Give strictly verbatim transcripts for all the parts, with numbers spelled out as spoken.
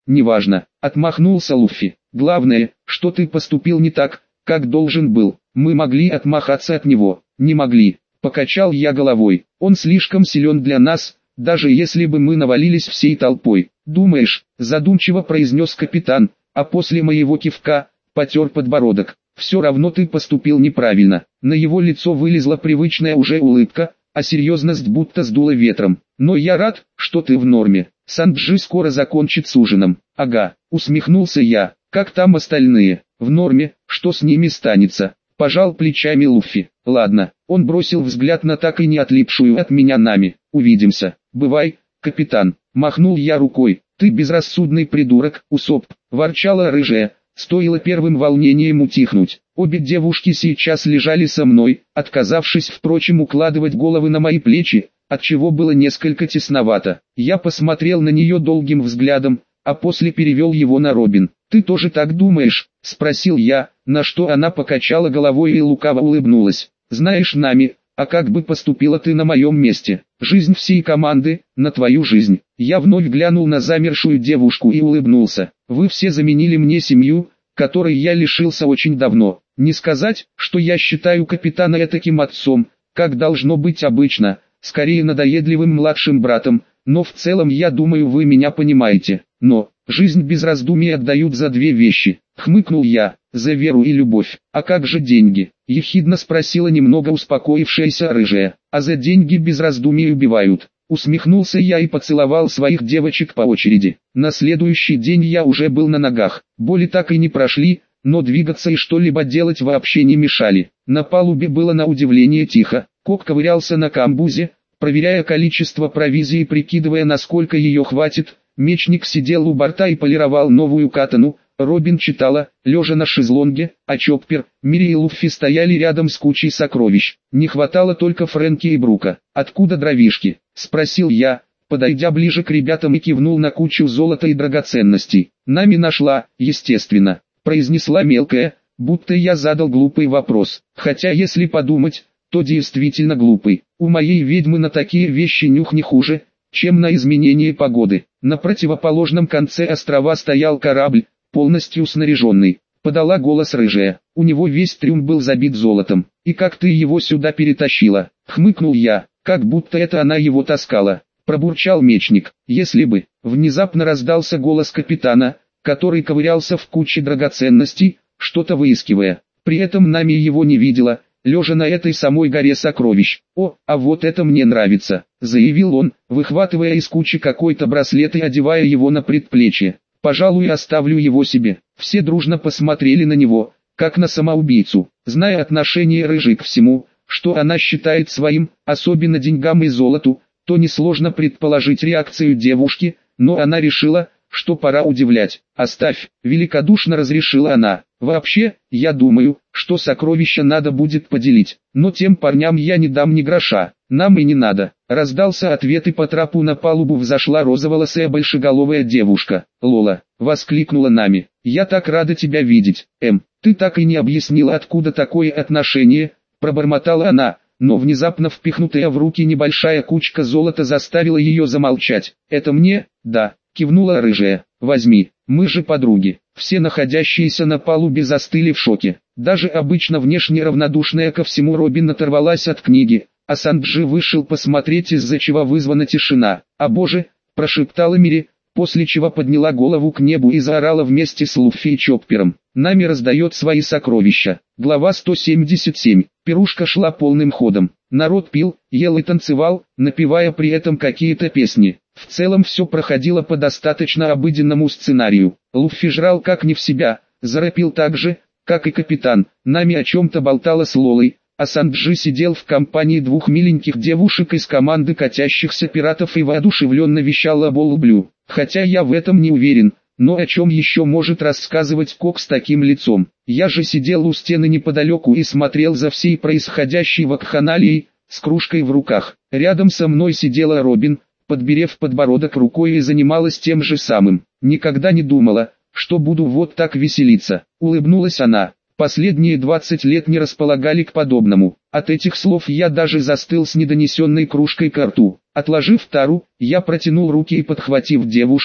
неважно, отмахнулся Луффи. Главное, что ты поступил не так, как должен был. Мы могли отмахаться от него, не могли. Покачал я головой. Он слишком силен для нас, даже если бы мы навалились всей толпой. Думаешь, задумчиво произнес капитан, а после моего кивка потер подбородок. Все равно ты поступил неправильно. На его лицо вылезла привычная уже улыбка, а серьезность будто сдуло ветром. Но я рад, что ты в норме. Санджи скоро закончит с ужином. Ага, усмехнулся я. Как там остальные? В норме, что с ними станется? Пожал плечами Луффи. Ладно, он бросил взгляд на так и не отлипшую от меня Нами. Увидимся. Бывай, капитан. Махнул я рукой. Ты безрассудный придурок, Усоп. Ворчала рыжая. Стоило первым волнением утихнуть. Обе девушки сейчас лежали со мной, отказавшись, впрочем, укладывать головы на мои плечи, отчего было несколько тесновато. Я посмотрел на нее долгим взглядом, а после перевел его на Робин. «Ты тоже так думаешь?» – спросил я, на что она покачала головой и лукаво улыбнулась. «Знаешь, Нами, а как бы поступила ты на моем месте? Жизнь всей команды, на твою жизнь». Я вновь глянул на замершую девушку и улыбнулся. «Вы все заменили мне семью, которой я лишился очень давно. Не сказать, что я считаю капитана этаким отцом, как должно быть обычно, скорее надоедливым младшим братом, но в целом я думаю, вы меня понимаете. Но, жизнь без раздумий отдают за две вещи», — хмыкнул я, — «за веру и любовь». «А как же деньги?» — ехидно спросила немного успокоившаяся рыжая. «А за деньги без раздумий убивают». Усмехнулся я и поцеловал своих девочек по очереди. На следующий день я уже был на ногах. Боли так и не прошли, но двигаться и что-либо делать вообще не мешали. На палубе было на удивление тихо. Кок ковырялся на камбузе, проверяя количество провизии и прикидывая, насколько ее хватит. Мечник сидел у борта и полировал новую катану. Робин читала, лежа на шезлонге, а Чоппер, Мири и Луффи стояли рядом с кучей сокровищ. Не хватало только Фрэнки и Брука. «Откуда дровишки?» — спросил я, подойдя ближе к ребятам и кивнул на кучу золота и драгоценностей. «Нами нашла, естественно», — произнесла мелкая, будто я задал глупый вопрос. Хотя если подумать, то действительно глупый. У моей ведьмы на такие вещи нюх не хуже, чем на изменение погоды. На противоположном конце острова стоял корабль, полностью снаряженный. Подала голос рыжая. У него весь трюм был забит золотом. «И как ты его сюда перетащила?» — хмыкнул я, как будто это она его таскала. Пробурчал мечник. «Если бы». Внезапно раздался голос капитана, который ковырялся в куче драгоценностей, что-то выискивая. При этом Нами его не видела, лежа на этой самой горе сокровищ. «О, а вот это мне нравится», — заявил он, выхватывая из кучи какой-то браслет и одевая его на предплечье. «Пожалуй, оставлю его себе». Все дружно посмотрели на него, как на самоубийцу. Зная отношение рыжей к всему, что она считает своим, особенно деньгам и золоту, то несложно предположить реакцию девушки, но она решила, что пора удивлять. «Оставь», — великодушно разрешила она. «Вообще, я думаю, что сокровища надо будет поделить, но тем парням я не дам ни гроша, нам и не надо». Раздался ответ, и по трапу на палубу взошла розоволосая большеголовая девушка. «Лола», — воскликнула Нами, — «я так рада тебя видеть». «Эм, ты так и не объяснила, откуда такое отношение», — пробормотала она, но внезапно впихнутая в руки небольшая кучка золота заставила ее замолчать. «Это мне?» «Да», — кивнула рыжая. «Возьми, мы же подруги». Все находящиеся на палубе застыли в шоке. Даже обычно внешне равнодушная ко всему Робин оторвалась от книги, а Санджи вышел посмотреть, из-за чего вызвана тишина. «А боже!» – прошептала Мири, после чего подняла голову к небу и заорала вместе с Луффи и Чоппером. «Нами раздает свои сокровища». Глава сто семьдесят семь. Пирушка шла полным ходом. Народ пил, ел и танцевал, напевая при этом какие-то песни. В целом все проходило по достаточно обыденному сценарию. Луффи жрал как не в себя, заропил так же, как и капитан. Нами о чем-то болтала с Лолой, а Санджи сидел в компании двух миленьких девушек из команды катящихся пиратов и воодушевленно вещал об Олблю. Хотя я в этом не уверен, но о чем еще может рассказывать Кок с таким лицом? Я же сидел у стены неподалеку и смотрел за всей происходящей вакханалией, с кружкой в руках. Рядом со мной сидела Робин, подберев подбородок рукой, и занималась тем же самым. «Никогда не думала, что буду вот так веселиться», — улыбнулась она. Последние двадцать лет не располагали к подобному. От этих слов я даже застыл с недонесенной кружкой ко рту. Отложив тару, я протянул руки и, подхватив девушку,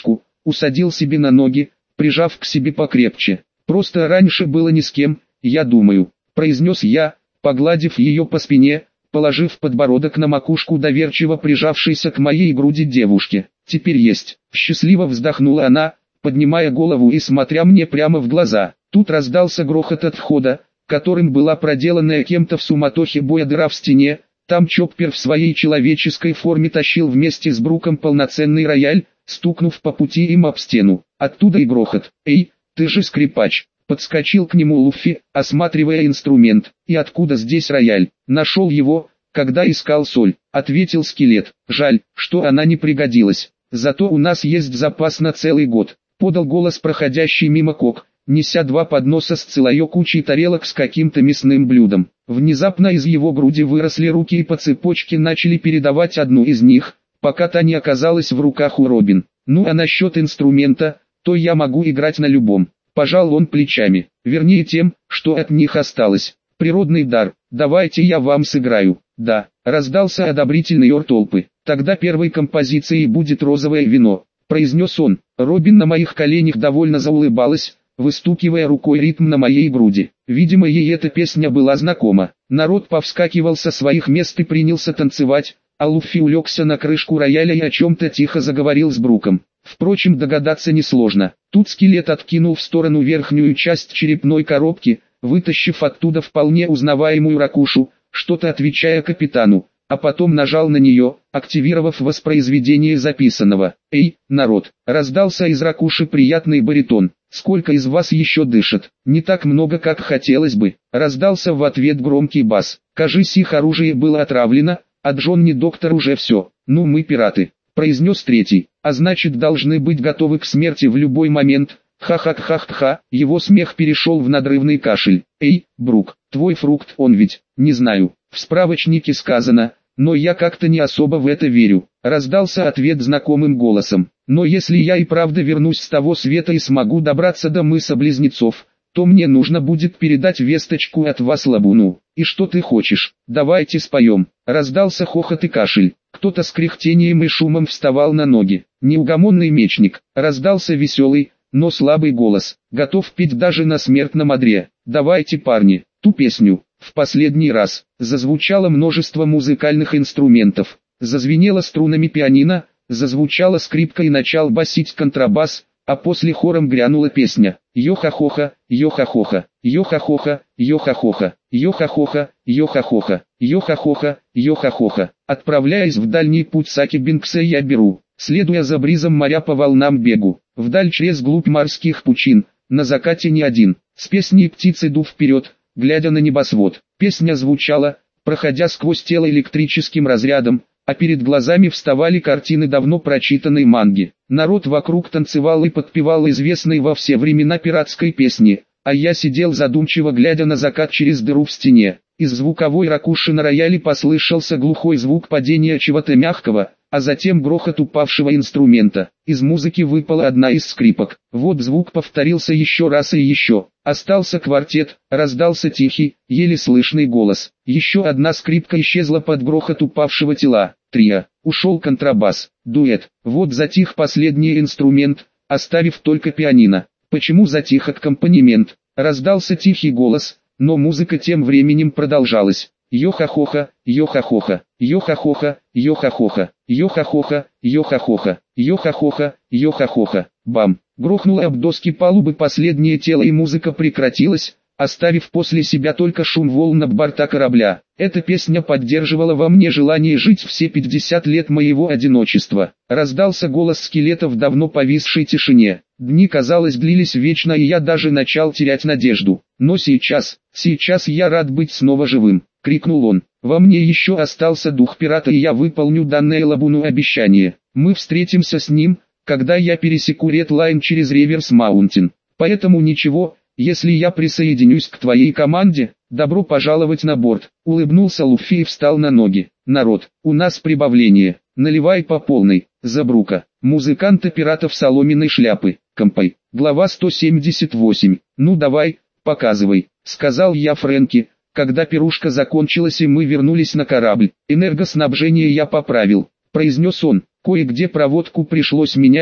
усадил себе на ноги, прижав к себе покрепче. «Просто раньше было ни с кем, я думаю», — произнес я, погладив ее по спине, положив подбородок на макушку доверчиво прижавшейся к моей груди девушки. «Теперь есть». Счастливо вздохнула она, поднимая голову и смотря мне прямо в глаза. Тут раздался грохот от входа, которым была проделанная кем-то в суматохе боя дыра в стене. Там Чоппер в своей человеческой форме тащил вместе с Бруком полноценный рояль, стукнув по пути им об стену. Оттуда и грохот. «Эй, ты же скрипач!» Подскочил к нему Луффи, осматривая инструмент. «И откуда здесь рояль?» «Нашел его, когда искал соль», — ответил скелет. «Жаль, что она не пригодилась. Зато у нас есть запас на целый год», — подал голос проходящий мимо Кок, неся два подноса с целой кучей тарелок с каким-то мясным блюдом. Внезапно из его груди выросли руки и по цепочке начали передавать одну из них, пока та не оказалась в руках у Робин. «Ну а насчет инструмента, то я могу играть на любом», — пожал он плечами, вернее тем, что от них осталось. «Природный дар, давайте я вам сыграю». «Да», — раздался одобрительный ор толпы. «Тогда первой композицией будет розовое вино», — произнес он. Робин на моих коленях довольно заулыбалась, выстукивая рукой ритм на моей груди. Видимо, ей эта песня была знакома. Народ повскакивал со своих мест и принялся танцевать, а Луффи улегся на крышку рояля и о чем-то тихо заговорил с Бруком. Впрочем, догадаться несложно. Тут скелет откинул в сторону верхнюю часть черепной коробки, вытащив оттуда вполне узнаваемую ракушу, что-то отвечая капитану, а потом нажал на нее, активировав воспроизведение записанного. «Эй, народ!» — раздался из ракуши приятный баритон. «Сколько из вас еще дышит?» «Не так много, как хотелось бы», — раздался в ответ громкий бас. «Кажись, их оружие было отравлено, а Джонни доктор уже все. Ну мы пираты», — произнес третий, «а значит должны быть готовы к смерти в любой момент». Ха-ха-ха-ха, его смех перешел в надрывный кашель. «Эй, Брук, твой фрукт он ведь?» «Не знаю, в справочнике сказано, но я как-то не особо в это верю», — раздался ответ знакомым голосом. «Но если я и правда вернусь с того света и смогу добраться до мыса Близнецов, то мне нужно будет передать весточку от вас Лабуну. И что ты хочешь? Давайте споем». Раздался хохот и кашель. Кто-то с кряхтением и шумом вставал на ноги. «Неугомонный мечник», — раздался веселый, но слабый голос. «Готов петь даже на смертном одре. Давайте, парни, ту песню». В последний раз зазвучало множество музыкальных инструментов. Зазвенело струнами пианино, зазвучала скрипка и начал басить контрабас, а после хором грянула песня. Йо-ха-хоха, йо-ха-хоха, йо-ха-хоха, йо-ха-хоха, йо-ха-хоха, йо-ха-хоха, йо-ха-хоха, йо-ха-хоха. Отправляясь в дальний путь Саки Бинкса я беру, следуя за бризом моря по волнам бегу, вдаль через глубь морских пучин, на закате не один, с песней птиц иду вперед, глядя на небосвод. Песня звучала, проходя сквозь тело электрическим разрядом, а перед глазами вставали картины давно прочитанной манги. Народ вокруг танцевал и подпевал известной во все времена пиратской песни, а я сидел задумчиво глядя на закат через дыру в стене. Из звуковой ракуши на рояле послышался глухой звук падения чего-то мягкого, а затем грохот упавшего инструмента. Из музыки выпала одна из скрипок. Вот звук повторился еще раз и еще. Остался квартет, раздался тихий, еле слышный голос. Еще одна скрипка исчезла под грохот упавшего тела. Трио. Ушел контрабас. Дуэт. Вот затих последний инструмент, оставив только пианино. Почему затих аккомпанемент? Раздался тихий голос, но музыка тем временем продолжалась. Йо-ха-хоха, йо-ха-хоха, йо-ха-хоха, йо-ха-хоха, йо-ха-хоха, йо-ха-хоха, йо-ха-хоха, йо-ха-хоха. Бам! Грохнуло об доски палубы последнее тело и музыка прекратилась, оставив после себя только шум волн об борта корабля. Эта песня поддерживала во мне желание жить все пятьдесят лет моего одиночества. Раздался голос скелета в давно повисшей тишине. Дни, казалось, длились вечно, и я даже начал терять надежду. Но сейчас, сейчас я рад быть снова живым, крикнул он. Во мне еще остался дух пирата, и я выполню данное Лабуну обещание. Мы встретимся с ним, когда я пересеку Ред Лайн через Реверс Маунтин. Поэтому ничего, если я присоединюсь к твоей команде, добро пожаловать на борт. Улыбнулся Луффи и встал на ноги. Народ, у нас прибавление, наливай по полной. За Брука, музыканта пиратов соломенной шляпы, компай. Глава сто семьдесят восемь. Ну давай, показывай, сказал я Фрэнки, когда пирушка закончилась и мы вернулись на корабль. Энергоснабжение я поправил, произнес он. Кое-где проводку пришлось менять,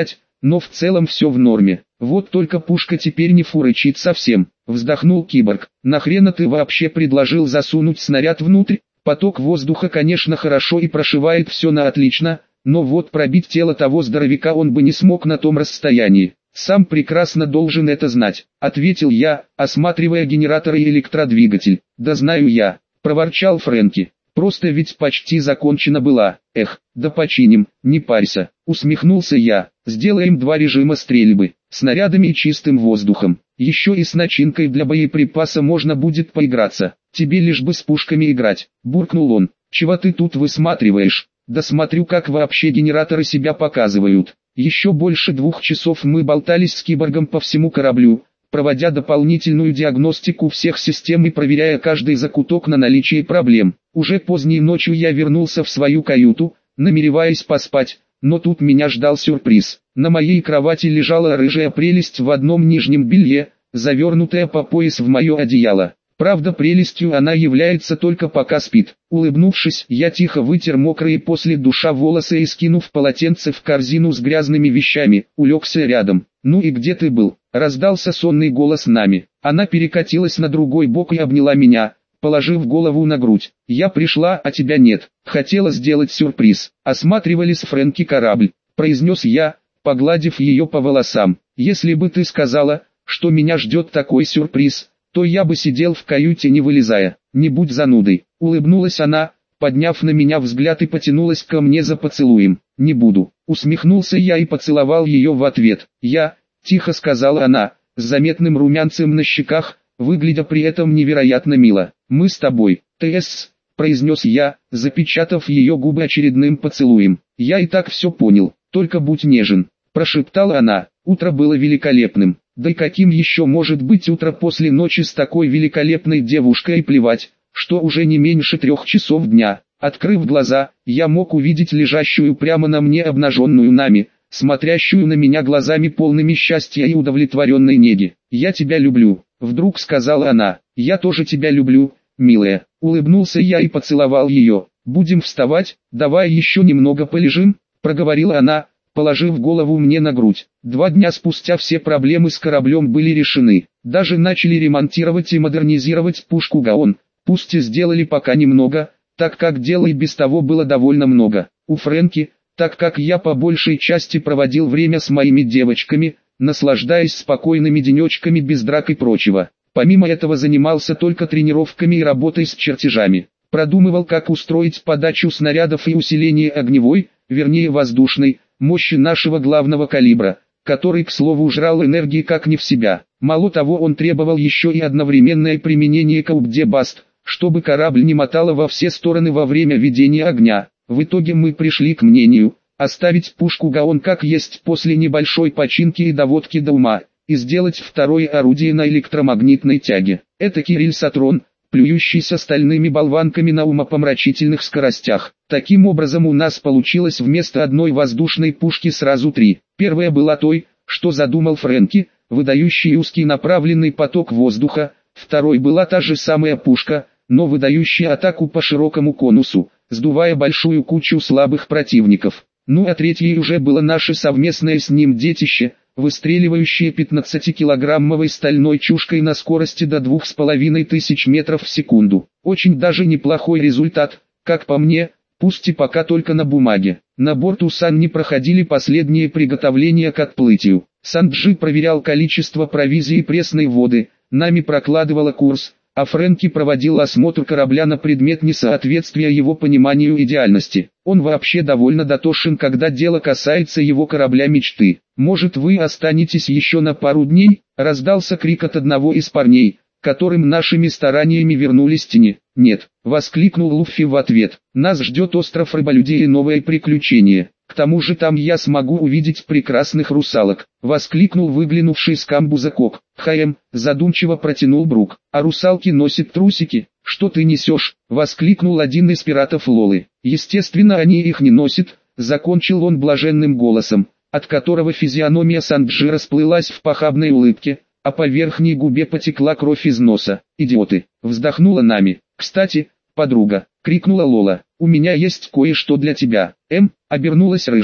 но в целом все в норме. Вот только пушка теперь не фурычит совсем, вздохнул киборг. Нахрена ты вообще предложил засунуть снаряд внутрь? Поток воздуха, конечно, хорошо и прошивает все на отлично, но вот пробить тело того здоровяка он бы не смог на том расстоянии. Сам прекрасно должен это знать, ответил я, осматривая генератор и электродвигатель. Да знаю я, проворчал Фрэнки. Просто ведь почти закончена была. Эх, да починим, не парься. Усмехнулся я. Сделаем два режима стрельбы, снарядами и чистым воздухом. Еще и с начинкой для боеприпаса можно будет поиграться. Тебе лишь бы с пушками играть, буркнул он. Чего ты тут высматриваешь? Да смотрю, как вообще генераторы себя показывают. Еще больше двух часов мы болтались с киборгом по всему кораблю, проводя дополнительную диагностику всех систем и проверяя каждый закуток на наличие проблем. Уже поздней ночью я вернулся в свою каюту, намереваясь поспать, но тут меня ждал сюрприз. На моей кровати лежала рыжая прелесть в одном нижнем белье, завернутая по пояс в мое одеяло. Правда, прелестью она является только пока спит. Улыбнувшись, я тихо вытер мокрые после душа волосы и, скинув полотенце в корзину с грязными вещами, улегся рядом. «Ну и где ты был?» — раздался сонный голос Нами. Она перекатилась на другой бок и обняла меня, положив голову на грудь. «Я пришла, а тебя нет. Хотела сделать сюрприз. Осматривали с Фрэнки корабль», — произнес я, погладив ее по волосам. «Если бы ты сказала, что меня ждет такой сюрприз, то я бы сидел в каюте не вылезая. Не будь занудой», — улыбнулась она, подняв на меня взгляд и потянулась ко мне за поцелуем. «Не буду», — усмехнулся я и поцеловал ее в ответ. «Я», — тихо сказала она, с заметным румянцем на щеках, выглядя при этом невероятно мило. «Мы с тобой, ТС», — произнес я, запечатав ее губы очередным поцелуем. «Я и так все понял, только будь нежен», — прошептала она. Утро было великолепным. Да и каким еще может быть утро после ночи с такой великолепной девушкой, и плевать, что уже не меньше трех часов дня. Открыв глаза, я мог увидеть лежащую прямо на мне обнаженную Нами, смотрящую на меня глазами полными счастья и удовлетворенной неги. «Я тебя люблю», — вдруг сказала она. «Я тоже тебя люблю, милая», — улыбнулся я и поцеловал ее. «Будем вставать, давай еще немного полежим», — проговорила она, положив голову мне на грудь. Два дня спустя все проблемы с кораблем были решены. Даже начали ремонтировать и модернизировать пушку Гаон. Пусть и сделали пока немного, так как дела и без того было довольно много. У Фрэнки, так как я по большей части проводил время с моими девочками, наслаждаясь спокойными денечками без драк и прочего. Помимо этого занимался только тренировками и работой с чертежами. Продумывал, как устроить подачу снарядов и усиление огневой, вернее воздушной, мощи нашего главного калибра, который, к слову, жрал энергии как не в себя. Мало того, он требовал еще и одновременное применение КУБД-БАСТ, чтобы корабль не мотало во все стороны во время ведения огня. В итоге мы пришли к мнению, оставить пушку Гаон как есть после небольшой починки и доводки до ума, и сделать второе орудие на электромагнитной тяге. Это Кирилл-Сатрон, плюющийся стальными болванками на умопомрачительных скоростях. Таким образом у нас получилось вместо одной воздушной пушки сразу три. Первая была той, что задумал Фрэнки, выдающий узкий направленный поток воздуха. Второй была та же самая пушка, но выдающая атаку по широкому конусу, сдувая большую кучу слабых противников. Ну а третьей уже было наше совместное с ним детище, выстреливающее пятнадцатикилограммовой стальной чушкой на скорости до двух с половиной тысяч метров в секунду. Очень даже неплохой результат, как по мне, пусть и пока только на бумаге. На борту Санни проходили последние приготовления к отплытию. Санджи проверял количество провизии и пресной воды, Нами прокладывала курс, а Фрэнки проводил осмотр корабля на предмет несоответствия его пониманию идеальности. Он вообще довольно дотошен, когда дело касается его корабля мечты. «Может, вы останетесь еще на пару дней?» — раздался крик от одного из парней, которым нашими стараниями вернулись тени. «Нет», — воскликнул Луффи в ответ, — «нас ждет остров рыболюдей и новое приключение. К тому же там я смогу увидеть прекрасных русалок», — воскликнул выглянувший с камбуза Кок. «Хаем», — задумчиво протянул Брук, — «а русалки носят трусики?» «Что ты несешь?» — воскликнул один из пиратов Лолы. «Естественно, они их не носят», — закончил он блаженным голосом, от которого физиономия Санджи расплылась в похабной улыбке, а по верхней губе потекла кровь из носа. «Идиоты!» — вздохнула Нами. «Кстати, подруга!» — крикнула Лола. «У меня есть кое-что для тебя». «Эм?» — обернулась рыжая.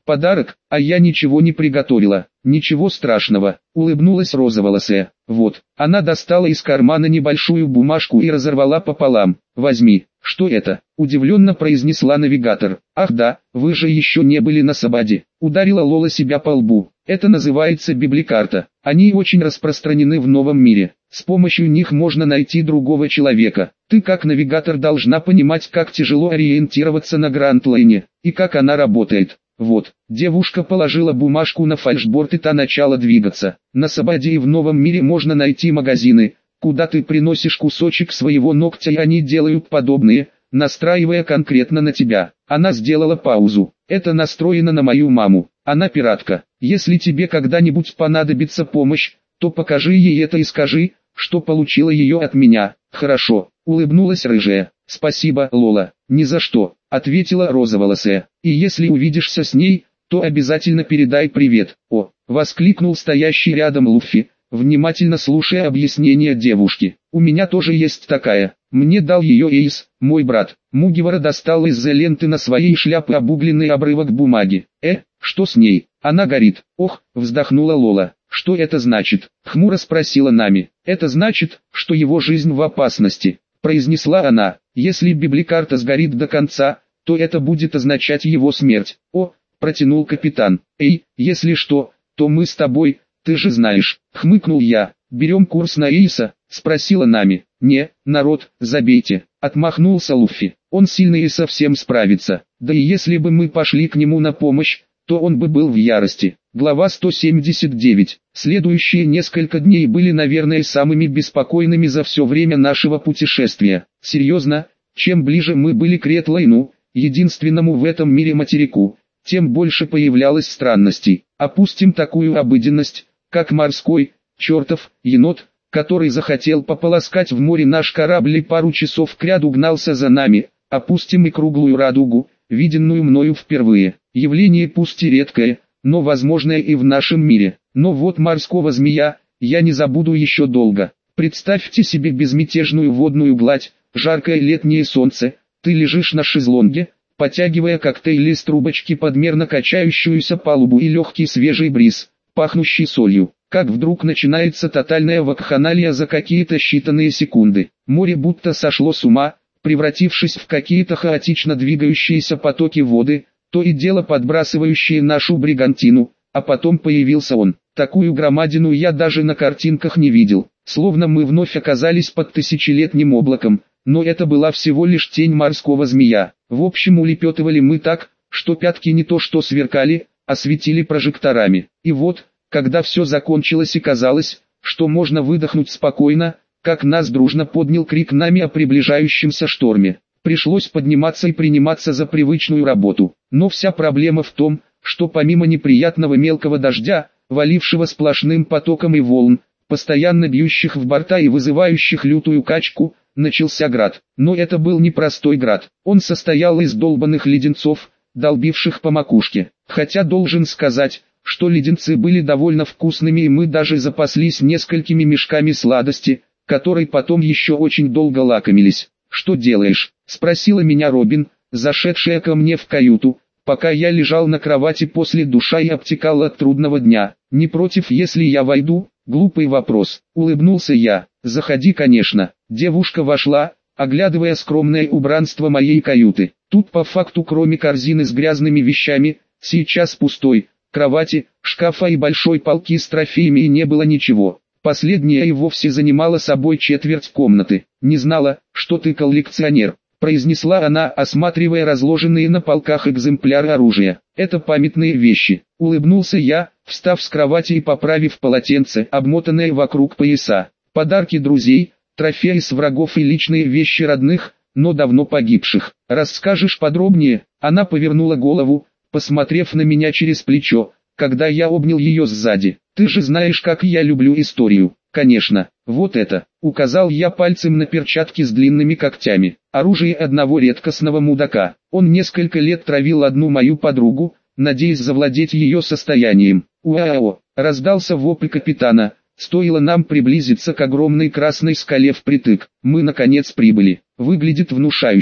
Подарок, а я ничего не приготовила. Ничего страшного, улыбнулась розоволосая. Вот, она достала из кармана небольшую бумажку и разорвала пополам. Возьми. Что это? Удивленно произнесла навигатор. Ах да, вы же еще не были на Сабаде. Ударила Лола себя по лбу. Это называется библикарта. Они очень распространены в новом мире. С помощью них можно найти другого человека. Ты как навигатор должна понимать, как тяжело ориентироваться на Гранд-Лайне, и как она работает. Вот, девушка положила бумажку на фальшборд и та начала двигаться. На Сабаде и в новом мире можно найти магазины, куда ты приносишь кусочек своего ногтя и они делают подобные, настраивая конкретно на тебя. Она сделала паузу. Это настроено на мою маму. Она пиратка. Если тебе когда-нибудь понадобится помощь, то покажи ей это и скажи, что получила ее от меня. Хорошо, улыбнулась рыжая. Спасибо, Лола. Ни за что, ответила розоволосая. И если увидишься с ней, то обязательно передай привет. О, воскликнул стоящий рядом Луффи, внимательно слушая объяснения девушки. У меня тоже есть такая. Мне дал ее Эйс, мой брат. Мугивара достал из-за ленты на своей шляпе обугленный обрывок бумаги. Э, что с ней? Она горит. Ох, вздохнула Лола. Что это значит? Хмуро спросила Нами. Это значит, что его жизнь в опасности, произнесла она. Если библикарта сгорит до конца, то это будет означать его смерть. О, протянул капитан. Эй, если что, то мы с тобой, ты же знаешь. Хмыкнул я. Берем курс на Эйса? Спросила Нами. Не, народ, забейте. Отмахнулся Луффи. Он сильный и совсем справится. Да и если бы мы пошли к нему на помощь, то он бы был в ярости. Глава сто семьдесят девять. Следующие несколько дней были, наверное, самыми беспокойными за все время нашего путешествия. Серьезно, чем ближе мы были к Ретлайну, единственному в этом мире материку, тем больше появлялось странностей. Опустим такую обыденность, как морской, чертов, енот, который захотел пополоскать в море наш корабль и пару часов кряду гнался за нами. Опустим и круглую радугу, виденную мною впервые. Явление пусть и редкое, но возможное и в нашем мире. Но вот морского змея, я не забуду еще долго. Представьте себе безмятежную водную гладь, жаркое летнее солнце, ты лежишь на шезлонге, потягивая коктейль из трубочки под мерно качающуюся палубу и легкий свежий бриз, пахнущий солью. Как вдруг начинается тотальная вакханалия за какие-то считанные секунды. Море будто сошло с ума, превратившись в какие-то хаотично двигающиеся потоки воды, то и дело подбрасывающие нашу бригантину, а потом появился он. Такую громадину я даже на картинках не видел, словно мы вновь оказались под тысячелетним облаком, но это была всего лишь тень морского змея. В общем, улепетывали мы так, что пятки не то что сверкали, а светили прожекторами. И вот, когда все закончилось и казалось, что можно выдохнуть спокойно, как нас дружно поднял крик Нами о приближающемся шторме. Пришлось подниматься и приниматься за привычную работу. Но вся проблема в том, что помимо неприятного мелкого дождя, валившего сплошным потоком и волн, постоянно бьющих в борта и вызывающих лютую качку, начался град. Но это был не простой град. Он состоял из долбанных леденцов, долбивших по макушке. Хотя должен сказать, что леденцы были довольно вкусными и мы даже запаслись несколькими мешками сладости, которой потом еще очень долго лакомились. «Что делаешь?» — спросила меня Робин, зашедшая ко мне в каюту, пока я лежал на кровати после душа и обтекал от трудного дня. «Не против, если я войду?» Глупый вопрос. Улыбнулся я. «Заходи, конечно». Девушка вошла, оглядывая скромное убранство моей каюты. Тут по факту, кроме корзины с грязными вещами, сейчас пустой, кровати, шкафа и большой полки с трофеями и не было ничего. Последняя и вовсе занимала собой четверть комнаты. «Не знала, что ты коллекционер», — произнесла она, осматривая разложенные на полках экземпляры оружия. «Это памятные вещи», — улыбнулся я, встав с кровати и поправив полотенце, обмотанное вокруг пояса. «Подарки друзей, трофеи с врагов и личные вещи родных, но давно погибших. Расскажешь подробнее?» Она повернула голову, посмотрев на меня через плечо, когда я обнял ее сзади. «Ты же знаешь, как я люблю историю». «Конечно, вот это», — указал я пальцем на перчатки с длинными когтями. Оружие одного редкостного мудака. Он несколько лет травил одну мою подругу, надеясь завладеть ее состоянием. «Уао!» — раздался вопль капитана. Стоило нам приблизиться к огромной красной скале впритык. Мы наконец прибыли. Выглядит внушающе.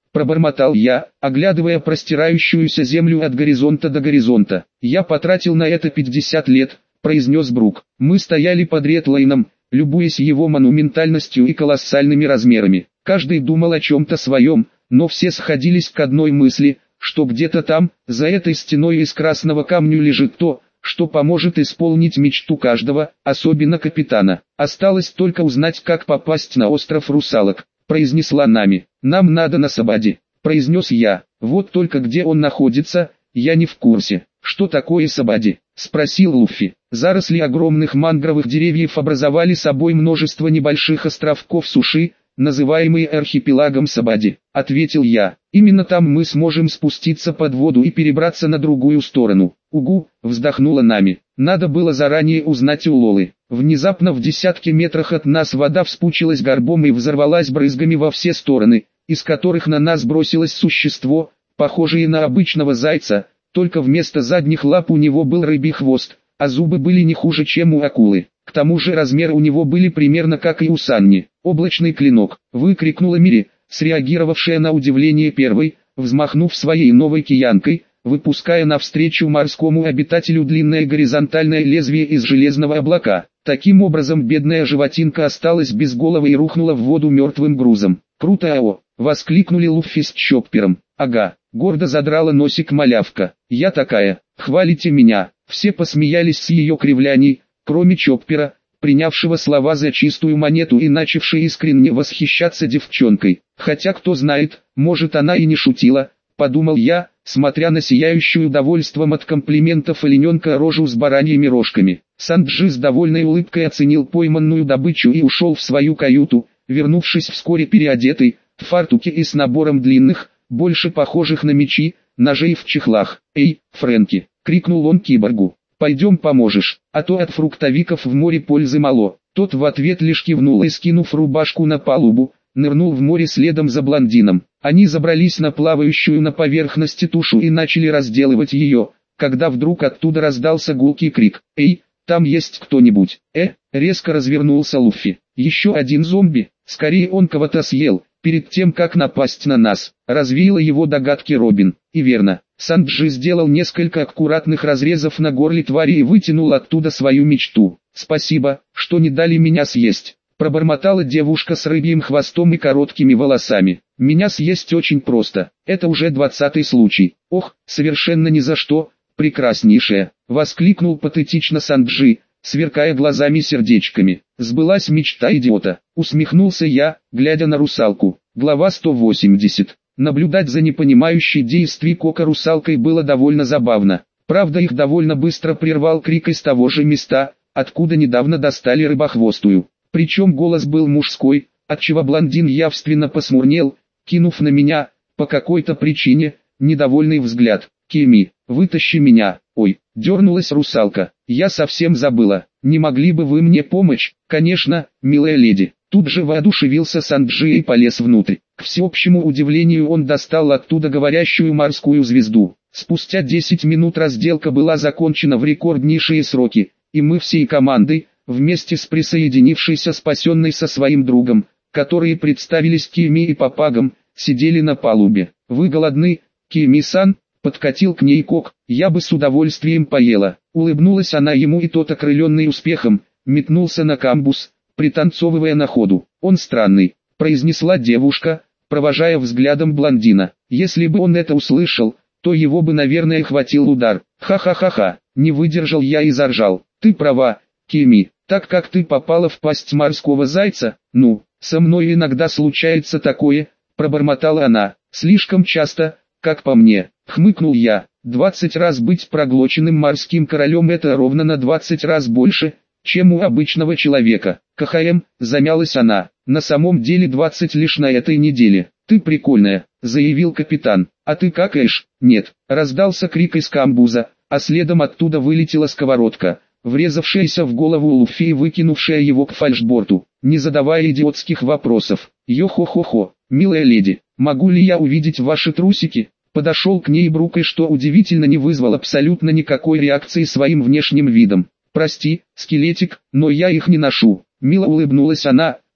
пробормотал я, оглядывая простирающуюся землю от горизонта до горизонта. Я потратил на это пятьдесят лет, произнес Брук. Мы стояли под Редлайном, любуясь его монументальностью и колоссальными размерами. Каждый думал о чем-то своем, но все сходились к одной мысли, что где-то там, за этой стеной из красного камня лежит то, что поможет исполнить мечту каждого, особенно капитана. Осталось только узнать, как попасть на остров Русалок, произнесла Нами. Нам надо на Сабади, произнес я. Вот только где он находится, я не в курсе. Что такое Сабади? Спросил Луффи. Заросли огромных мангровых деревьев образовали собой множество небольших островков суши, называемые архипелагом Сабади, ответил я. Именно там мы сможем спуститься под воду и перебраться на другую сторону. Угу, вздохнула Нами. Надо было заранее узнать у Лолы. Внезапно в десятке метрах от нас вода вспучилась горбом и взорвалась брызгами во все стороны, из которых на нас бросилось существо, похожее на обычного зайца, только вместо задних лап у него был рыбий хвост, а зубы были не хуже, чем у акулы. К тому же размеры у него были примерно как и у Санни. «Облачный клинок!» — выкрикнула Мири, среагировавшая на удивление первой, взмахнув своей новой киянкой, выпуская навстречу морскому обитателю длинное горизонтальное лезвие из железного облака. Таким образом бедная животинка осталась без головы и рухнула в воду мертвым грузом. «Круто, ао!» — воскликнули Луффи с Чоппером. «Ага!» — гордо задрала носик малявка. «Я такая! Хвалите меня!» Все посмеялись с ее кривляний, кроме Чоппера, принявшего слова за чистую монету и начавший искренне восхищаться девчонкой. Хотя кто знает, может она и не шутила, подумал я, смотря на сияющую довольством от комплиментов олененка рожу с бараньими рожками. Санджи с довольной улыбкой оценил пойманную добычу и ушел в свою каюту, вернувшись вскоре переодетый, в фартуке и с набором длинных, больше похожих на мечи, ножей в чехлах. «Эй, Фрэнки!» — крикнул он киборгу. «Пойдем поможешь, а то от фруктовиков в море пользы мало». Тот в ответ лишь кивнул и, скинув рубашку на палубу, нырнул в море следом за блондином. Они забрались на плавающую на поверхности тушу и начали разделывать ее, когда вдруг оттуда раздался гулкий крик. «Эй, там есть кто-нибудь?» «Э?» — резко развернулся Луффи. «Еще один зомби, скорее он кого-то съел, перед тем как напасть на нас», — развеяла его догадки Робин. И верно. Санджи сделал несколько аккуратных разрезов на горле твари и вытянул оттуда свою мечту. «Спасибо, что не дали меня съесть», — пробормотала девушка с рыбьим хвостом и короткими волосами. «Меня съесть очень просто, это уже двадцатый случай». «Ох, совершенно ни за что, прекраснейшая», — воскликнул патетично Санджи, сверкая глазами-сердечками. «Сбылась мечта идиота», — усмехнулся я, глядя на русалку. Глава сто восемьдесят. Наблюдать за непонимающей действий Кока русалкой было довольно забавно. Правда, их довольно быстро прервал крик из того же места, откуда недавно достали рыбохвостую. Причем голос был мужской, отчего блондин явственно посмурнел, кинув на меня, по какой-то причине, недовольный взгляд. «Кеми, вытащи меня!» «Ой!» — дернулась русалка. «Я совсем забыла. Не могли бы вы мне помочь?» «Конечно, милая леди». Тут же воодушевился Санджи и полез внутрь. К всеобщему удивлению он достал оттуда говорящую морскую звезду. Спустя десять минут разделка была закончена в рекорднейшие сроки, и мы всей командой, вместе с присоединившейся спасенной со своим другом, которые представились Кими и Папагом, сидели на палубе. «Вы голодны, Кими-сан?» — подкатил к ней Кок. «Я бы с удовольствием поела». Улыбнулась она ему, и тот, окрыленный успехом, метнулся на камбуз, пританцовывая на ходу. «Он странный», — произнесла девушка, провожая взглядом блондина. Если бы он это услышал, то его бы, наверное, хватил удар. «Ха-ха-ха-ха», не выдержал я и заржал. «Ты права, Кими, так как ты попала в пасть морского зайца, ну, со мной иногда случается такое», — пробормотала она. «Слишком часто, как по мне», — хмыкнул я. «Двадцать раз быть проглоченным морским королем — это ровно на двадцать раз больше, чем у обычного человека». «КХМ», замялась она, «на самом деле двадцать лишь на этой неделе». «Ты прикольная», заявил капитан. «А ты какаешь?» «Нет», раздался крик из камбуза, а следом оттуда вылетела сковородка, врезавшаяся в голову Луффи и выкинувшая его к фальшборту. Не задавая идиотских вопросов. «Йо-хо-хо-хо, милая леди, могу ли я увидеть ваши трусики?» Подошел к ней Брук, и, что удивительно, не вызвал абсолютно никакой реакции своим внешним видом. «Прости, скелетик, но я их не ношу». Мило улыбнулась она,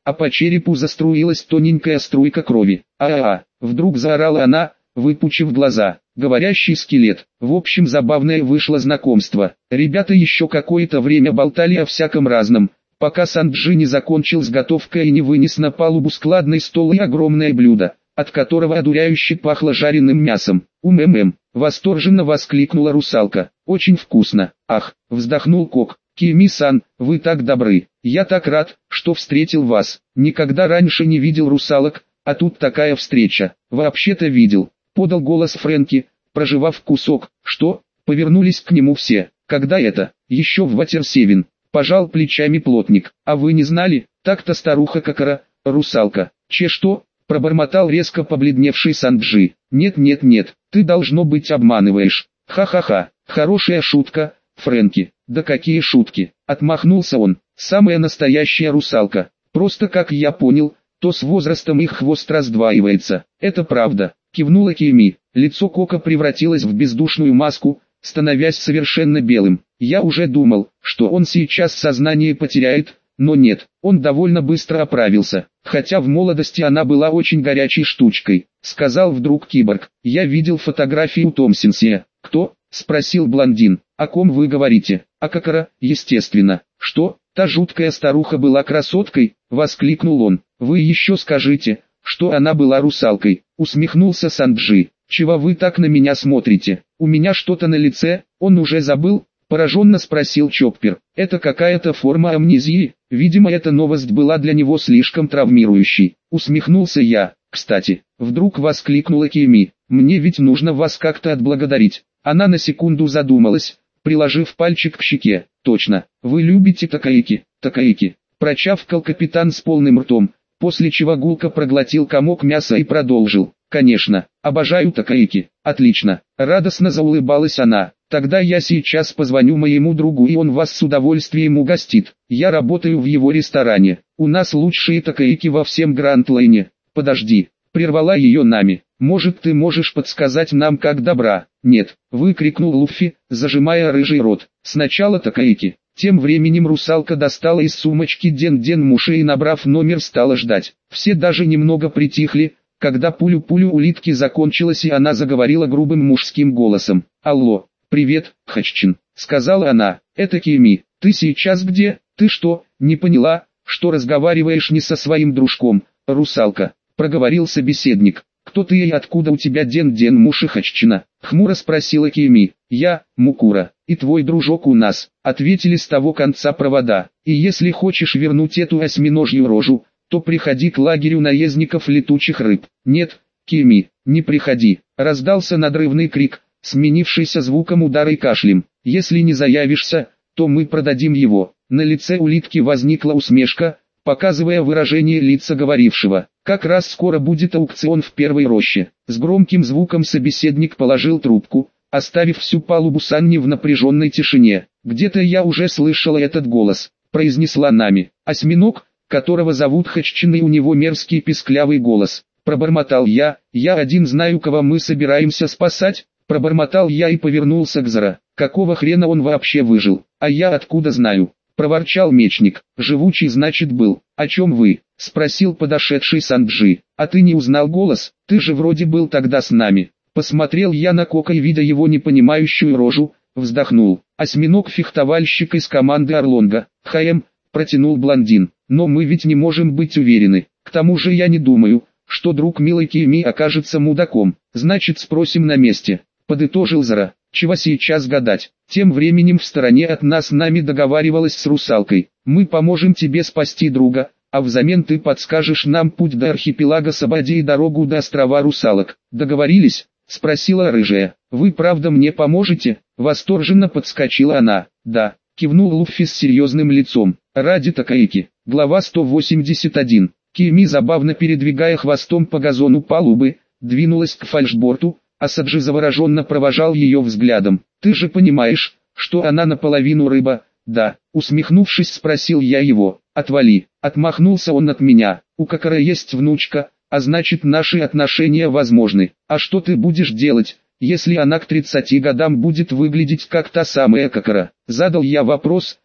а по черепу заструилась тоненькая струйка крови. А-а-а, вдруг заорала она, выпучив глаза. Говорящий скелет. В общем, забавное вышло знакомство. Ребята еще какое-то время болтали о всяком разном, пока Санджи не закончил с готовкой и не вынес на палубу складный стол и огромное блюдо, от которого одуряюще пахло жареным мясом. «Ум-эм-эм!» — восторженно воскликнула русалка. «Очень вкусно!» «Ах!» — вздохнул Кок. «Кими-сан, вы так добры! Я так рад, что встретил вас! Никогда раньше не видел русалок, а тут такая встреча!» «Вообще-то видел!» — подал голос Фрэнки, прожевав кусок. «Что?» — повернулись к нему все. «Когда это?» «Еще в Ватерсевен!» — пожал плечами плотник. «А вы не знали?» «Так-то старуха Какара, русалка!» «Че что?» — пробормотал резко побледневший Санджи. «Нет-нет-нет, ты должно быть обманываешь!» «Ха-ха-ха, хорошая шутка, Фрэнки!» «Да какие шутки!» — отмахнулся он. «Самая настоящая русалка. Просто как я понял, то с возрастом их хвост раздваивается. Это правда», — кивнула Кими. Лицо Кока превратилось в бездушную маску, становясь совершенно белым. «Я уже думал, что он сейчас сознание потеряет, но нет, он довольно быстро оправился. Хотя в молодости она была очень горячей штучкой», — сказал вдруг киборг. «Я видел фотографию Томпсинсия». «Кто?» — спросил блондин. «О ком вы говорите?» «О Какара, естественно». «Что, та жуткая старуха была красоткой?» — воскликнул он. «Вы еще скажите, что она была русалкой», — усмехнулся Санджи. «Чего вы так на меня смотрите? У меня что-то на лице, он уже забыл?» — пораженно спросил Чоппер. «Это какая-то форма амнезии, видимо эта новость была для него слишком травмирующей», — усмехнулся я. «Кстати», — вдруг воскликнула Кими, — «мне ведь нужно вас как-то отблагодарить». Она на секунду задумалась, приложив пальчик к щеке. «Точно, вы любите такаики, такаики», — прочавкал капитан с полным ртом, после чего гулко проглотил комок мяса и продолжил. «Конечно, обожаю такаики». «Отлично», — радостно заулыбалась она. «Тогда я сейчас позвоню моему другу, и он вас с удовольствием угостит. Я работаю в его ресторане. У нас лучшие такаики во всем Гранд-Лайне». «Подожди», — прервала ее Нами. «Может, ты можешь подсказать нам, как добра?» «Нет», — выкрикнул Луффи, зажимая рыжий рот. «Сначала такаики». Тем временем русалка достала из сумочки ден-ден муши и, набрав номер, стала ждать. Все даже немного притихли, когда пулю-пулю улитки закончилась, и она заговорила грубым мужским голосом. «Алло, привет, Хаччин», — сказала она. «Это Кими. Ты сейчас где? Ты что, не поняла, что разговариваешь не со своим дружком, русалка?» — проговорил собеседник. «Кто ты и откуда у тебя ден-ден муши Хаччина?» — хмуро спросила Кими. «Я, Мукура, и твой дружок у нас», — ответили с того конца провода. «И если хочешь вернуть эту осьминожью рожу, то приходи к лагерю наездников летучих рыб». «Нет, Кими, не приходи», — раздался надрывный крик, сменившийся звуком удара и кашлем. «Если не заявишься, то мы продадим его». На лице улитки возникла усмешка, показывая выражение лица говорившего. «Как раз скоро будет аукцион в первой роще». С громким звуком собеседник положил трубку, оставив всю палубу Санни в напряженной тишине. «Где-то я уже слышала этот голос», — произнесла Нами. «Осьминог, которого зовут Хаччин, и у него мерзкий писклявый голос», — пробормотал я. «Я один знаю, кого мы собираемся спасать», — пробормотал я и повернулся к Зара. «Какого хрена он вообще выжил? А я откуда знаю?» — проворчал мечник. «Живучий, значит, был. О чем вы?» — спросил подошедший Санджи. «А ты не узнал голос? Ты же вроде был тогда с нами». Посмотрел я на Кока и, видя его непонимающую рожу, вздохнул. «Осьминог-фехтовальщик из команды Орлонга, ХМ», — протянул блондин. «Но мы ведь не можем быть уверены. К тому же я не думаю, что друг милой Кими окажется мудаком. Значит, спросим на месте», — подытожил Зара. «Чего сейчас гадать?» Тем временем в стороне от нас Нами договаривалась с русалкой. «Мы поможем тебе спасти друга, а взамен ты подскажешь нам путь до архипелага Сабади и дорогу до острова Русалок. Договорились?» — спросила рыжая. «Вы правда мне поможете?» — восторженно подскочила она. «Да», — кивнул Луффи с серьезным лицом. «Ради такаики». Глава сто восемьдесят один. Кими, забавно передвигая хвостом по газону палубы, двинулась к фальшборту, а Саджи завороженно провожал ее взглядом. «Ты же понимаешь, что она наполовину рыба?» «Да», — усмехнувшись, спросил я его. «Отвали», — отмахнулся он от меня. «У Какара есть внучка, а значит, наши отношения возможны. А что ты будешь делать, если она к тридцати годам будет выглядеть как та самая Какара?» Задал я вопрос,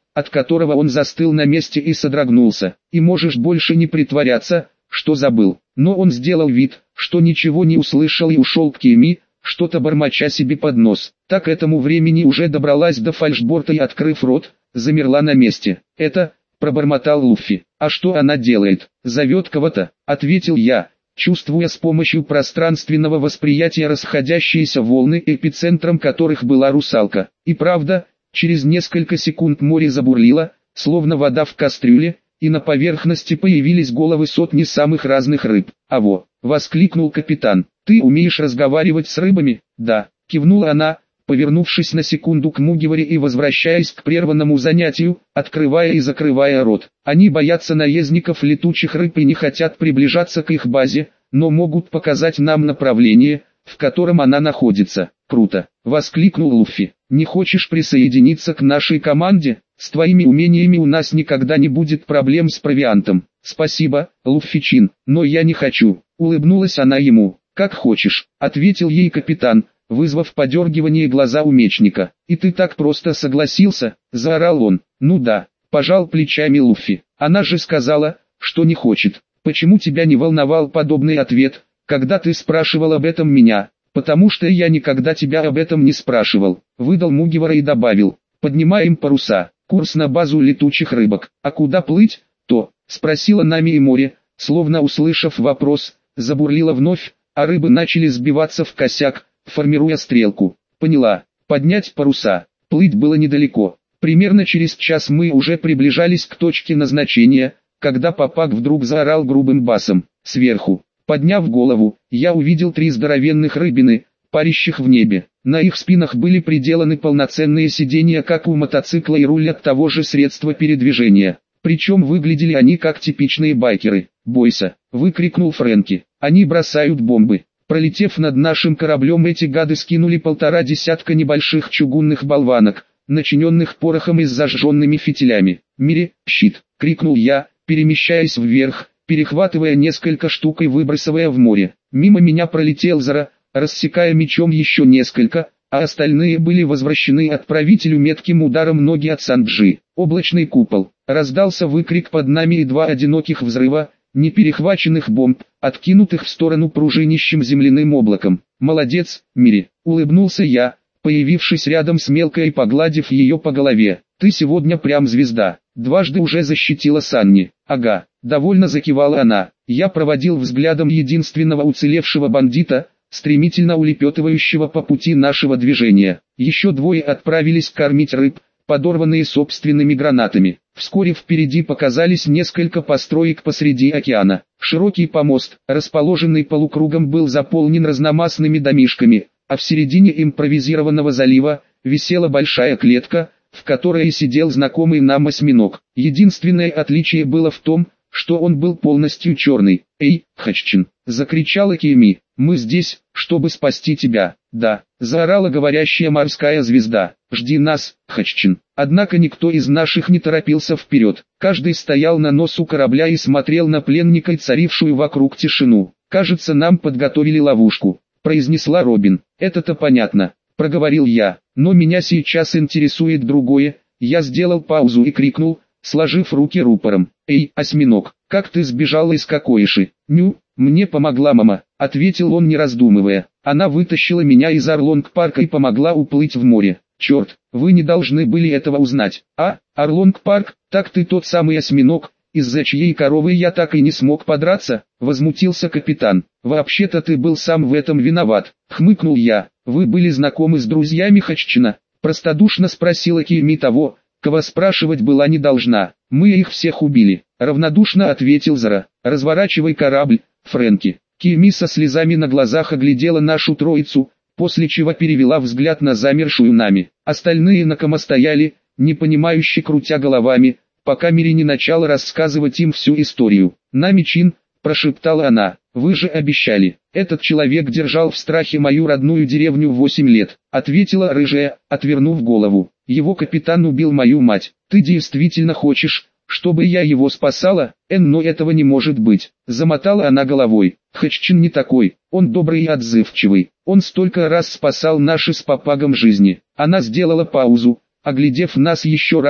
от которого он застыл на месте и содрогнулся. И можешь больше не притворяться, что забыл. Но он сделал вид, что ничего не услышал и ушел к Кими, что-то бормоча себе под нос. Так к этому времени уже добралась до фальшборта и, открыв рот, замерла на месте. «Это...» — пробормотал Луффи. «А что она делает? Зовет кого-то?» — ответил я, чувствуя с помощью пространственного восприятия расходящиеся волны, эпицентром которых была русалка. И правда, через несколько секунд море забурлило, словно вода в кастрюле, и на поверхности появились головы сотни самых разных рыб. «Аво!» — воскликнул капитан. «Ты умеешь разговаривать с рыбами?» «Да», — кивнула она, повернувшись на секунду к Мугиваре и возвращаясь к прерванному занятию, открывая и закрывая рот. «Они боятся наездников летучих рыб и не хотят приближаться к их базе, но могут показать нам направление, в котором она находится». «Круто!» — воскликнул Луффи. «Не хочешь присоединиться к нашей команде? С твоими умениями у нас никогда не будет проблем с провиантом». «Спасибо, Луффичин, но я не хочу», — улыбнулась она ему. «Как хочешь», — ответил ей капитан, вызвав подергивание глаза у мечника. «И ты так просто согласился?» — заорал он. «Ну да», — пожал плечами Луффи. «Она же сказала, что не хочет. Почему тебя не волновал подобный ответ, когда ты спрашивал об этом меня?» «Потому что я никогда тебя об этом не спрашивал», — выдал Мугивара и добавил. «Поднимаем паруса, курс на базу летучих рыбок. А куда плыть, то?» — спросила Нами, и море, словно услышав вопрос, забурлило вновь, а рыбы начали сбиваться в косяк, формируя стрелку. «Поняла. Поднять паруса». Плыть было недалеко. Примерно через час мы уже приближались к точке назначения, когда Папак вдруг заорал грубым басом. Сверху, подняв голову, я увидел три здоровенных рыбины, парящих в небе. На их спинах были приделаны полноценные сиденья, как у мотоцикла, и руль от того же средства передвижения. Причем выглядели они как типичные байкеры. «Бойся!» — выкрикнул Фрэнки. «Они бросают бомбы». Пролетев над нашим кораблем, эти гады скинули полтора десятка небольших чугунных болванок, начиненных порохом и с зажженными фитилями. «Мири, щит!» — крикнул я, перемещаясь вверх, перехватывая несколько штук и выбрасывая в море. Мимо меня пролетел Зара, рассекая мечом еще несколько, а остальные были возвращены отправителю метким ударом ноги от Санджи. Облачный купол. Раздался выкрик под нами и два одиноких взрыва, неперехваченных бомб, откинутых в сторону пружинищим земляным облаком. «Молодец, Мири!» — улыбнулся я, появившись рядом с Мелкой и погладив ее по голове. «Ты сегодня прям звезда. Дважды уже защитила Санни». «Ага», — довольно закивала она. Я проводил взглядом единственного уцелевшего бандита, стремительно улепетывающего по пути нашего движения. Еще двое отправились кормить рыб, подорванные собственными гранатами. Вскоре впереди показались несколько построек посреди океана. Широкий помост, расположенный полукругом, был заполнен разномастными домишками, а в середине импровизированного залива висела большая клетка, в которой сидел знакомый нам осьминог. Единственное отличие было в том, что он был полностью черный. «Эй, Хаччин!» — закричала Кими. «Мы здесь, чтобы спасти тебя!» «Да!» — заорала говорящая морская звезда. «Жди нас, Хаччин!» Однако никто из наших не торопился вперед. Каждый стоял на носу корабля и смотрел на пленника и царившую вокруг тишину. «Кажется, нам подготовили ловушку», — произнесла Робин. «Это-то понятно», — проговорил я. «Но меня сейчас интересует другое». Я сделал паузу и крикнул, сложив руки рупором. «Эй, осьминог, как ты сбежал из Кокоиши?» «Ню, мне помогла мама», — ответил он, не раздумывая. «Она вытащила меня из Орлонг-парка и помогла уплыть в море». «Черт, вы не должны были этого узнать». «А, Орлонг-парк, так ты тот самый осьминог, из-за чьей коровы я так и не смог подраться?» — возмутился капитан. «Вообще-то ты был сам в этом виноват», — хмыкнул я. «Вы были знакомы с друзьями Хаччина?» — простодушно спросила Кими того, кого спрашивать была не должна. «Мы их всех убили», — равнодушно ответил Зара. «Разворачивай корабль, Фрэнки». Кими со слезами на глазах оглядела нашу троицу, после чего перевела взгляд на замершую Нами. Остальные на кома стояли, непонимающе крутя головами, пока Мири не начала рассказывать им всю историю. «Нами-чин», — прошептала она, — «вы же обещали». «Этот человек держал в страхе мою родную деревню восемь лет», — ответила рыжая, отвернув голову. «Его капитан убил мою мать. Ты действительно хочешь, чтобы я его спасала? Эн, но этого не может быть». Замотала она головой. «Хаччин не такой, он добрый и отзывчивый. Он столько раз спасал наши с Папагом жизни». Она сделала паузу, оглядев нас еще раз,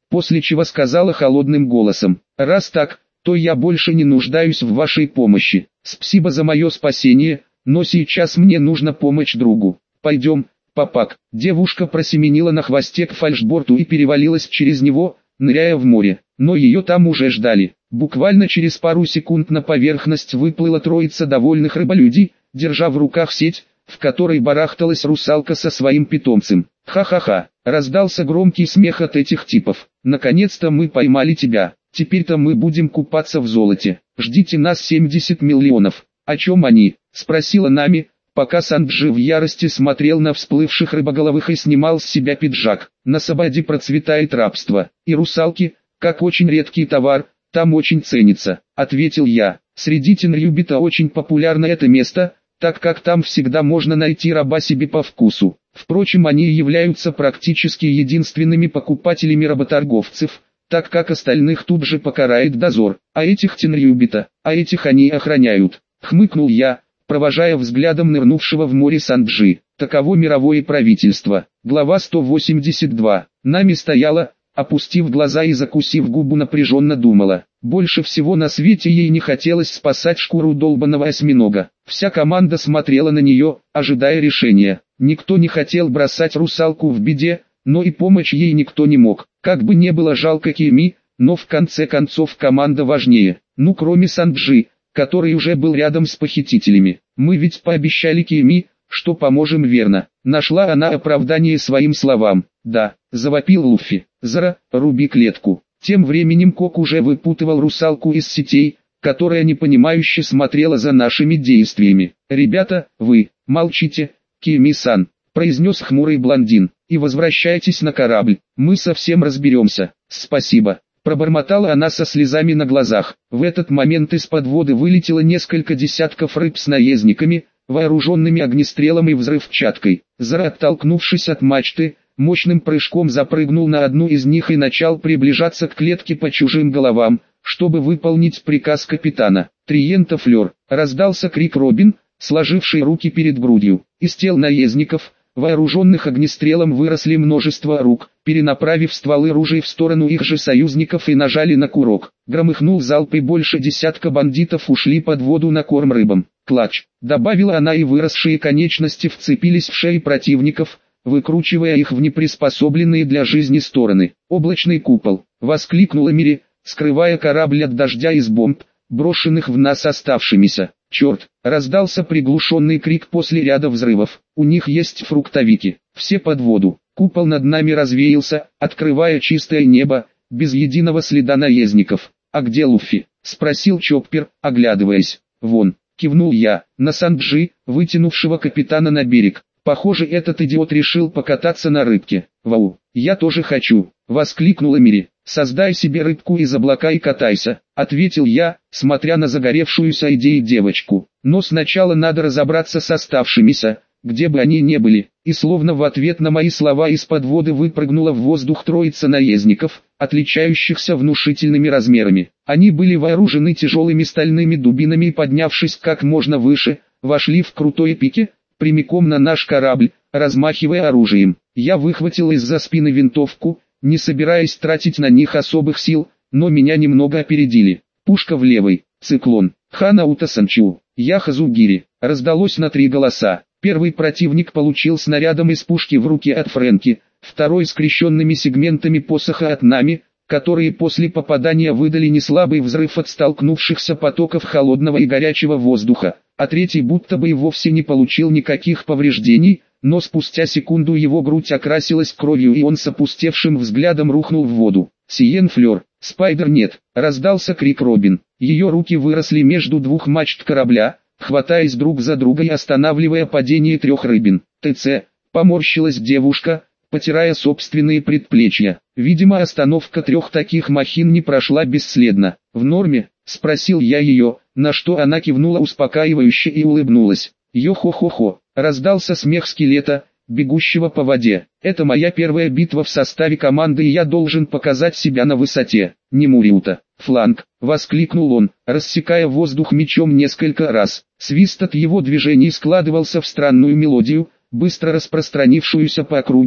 после чего сказала холодным голосом: «Раз так, то я больше не нуждаюсь в вашей помощи. Спасибо за мое спасение, но сейчас мне нужна помощь другу. Пойдем, Папак». Девушка просеменила на хвосте к фальшборту и перевалилась через него, ныряя в море, но ее там уже ждали. Буквально через пару секунд на поверхность выплыла троица довольных рыболюдей, держа в руках сеть, в которой барахталась русалка со своим питомцем. «Ха-ха-ха!» — раздался громкий смех от этих типов. «Наконец-то мы поймали тебя, теперь-то мы будем купаться в золоте. Ждите нас семьдесят миллионов». «О чем они?» — спросила Нами, пока Санджи в ярости смотрел на всплывших рыбоголовых и снимал с себя пиджак. «На Сабаде процветает рабство, и русалки, как очень редкий товар, там очень ценится», — ответил я. «Среди Тенрюбита очень популярно это место, так как там всегда можно найти раба себе по вкусу. Впрочем, они являются практически единственными покупателями работорговцев, так как остальных тут же покарает дозор, а этих Тенрюбита, а этих они охраняют», — хмыкнул я, провожая взглядом нырнувшего в море Санджи. Таково мировое правительство. Глава сто восемьдесят два. Нами стояла, опустив глаза и закусив губу, напряженно думала. Больше всего на свете ей не хотелось спасать шкуру долбаного осьминога. Вся команда смотрела на нее, ожидая решения. Никто не хотел бросать русалку в беде, но и помочь ей никто не мог. Как бы не было жалко Кими, но в конце концов команда важнее. Ну, кроме Санджи, который уже был рядом с похитителями. «Мы ведь пообещали Кими, что поможем, верно?» Нашла она оправдание своим словам. «Да», — завопил Луффи. «Зара, руби клетку». Тем временем Кок уже выпутывал русалку из сетей, которая непонимающе смотрела за нашими действиями. «Ребята, вы, молчите, Кими-сан», — произнес хмурый блондин, — «и возвращайтесь на корабль, мы совсем разберемся». «Спасибо», — пробормотала она со слезами на глазах. В этот момент из-под воды вылетело несколько десятков рыб с наездниками, вооруженными огнестрелом и взрывчаткой. Зара, оттолкнувшись от мачты, мощным прыжком запрыгнул на одну из них и начал приближаться к клетке по чужим головам, чтобы выполнить приказ капитана. «Триента Флёр!» — раздался крик Робин, сложивший руки перед грудью. Из тел наездников, вооруженных огнестрелом, выросли множество рук, перенаправив стволы ружей в сторону их же союзников и нажали на курок. Громыхнул залп, и больше десятка бандитов ушли под воду на корм рыбам. «Клач!» — добавила она, и выросшие конечности вцепились в шеи противников, выкручивая их в неприспособленные для жизни стороны. «Облачный купол!» — воскликнула Мири, скрывая корабль от дождя из бомб, брошенных в нас оставшимися. «Черт!» — раздался приглушенный крик после ряда взрывов. «У них есть фруктовики! Все под воду!» Купол над нами развеялся, открывая чистое небо, без единого следа наездников. «А где Луффи?» — спросил Чоппер, оглядываясь. «Вон!» — кивнул я, на Санджи, вытянувшего капитана на берег. «Похоже, этот идиот решил покататься на рыбке». «Вау, я тоже хочу!» — воскликнула Мири. «Создай себе рыбку из облака и катайся», — ответил я, смотря на загоревшуюся идеей девочку. «Но сначала надо разобраться с оставшимися, где бы они ни были». И словно в ответ на мои слова из-под воды выпрыгнула в воздух троица наездников, отличающихся внушительными размерами. Они были вооружены тяжелыми стальными дубинами и, поднявшись как можно выше, вошли в крутое пике, прямиком на наш корабль, размахивая оружием. Я выхватил из-за спины винтовку, не собираясь тратить на них особых сил, но меня немного опередили. Пушка в левой, циклон, Ханаута Санчу, я Хазугири. Раздалось на три голоса. Первый противник получил снарядом из пушки в руки от Фрэнки, второй скрещенными сегментами посоха от Нами, которые после попадания выдали неслабый взрыв от столкнувшихся потоков холодного и горячего воздуха, а третий будто бы и вовсе не получил никаких повреждений, но спустя секунду его грудь окрасилась кровью, и он с опустевшим взглядом рухнул в воду. «Сиен Флёр, Спайдер нет!» — раздался крик Робин. Ее руки выросли между двух мачт корабля, хватаясь друг за друга и останавливая падение трех рыбин. «ТЦ!» — поморщилась девушка, потирая собственные предплечья. Видимо, остановка трех таких махин не прошла бесследно. «В норме?» — спросил я ее, на что она кивнула успокаивающе и улыбнулась. «Йо-хо-хо-хо!» — раздался смех скелета, бегущего по воде. «Это моя первая битва в составе команды, и я должен показать себя на высоте. Не Муриута, фланг!» — воскликнул он, рассекая воздух мечом несколько раз. Свист от его движений складывался в странную мелодию, быстро распространившуюся по округе,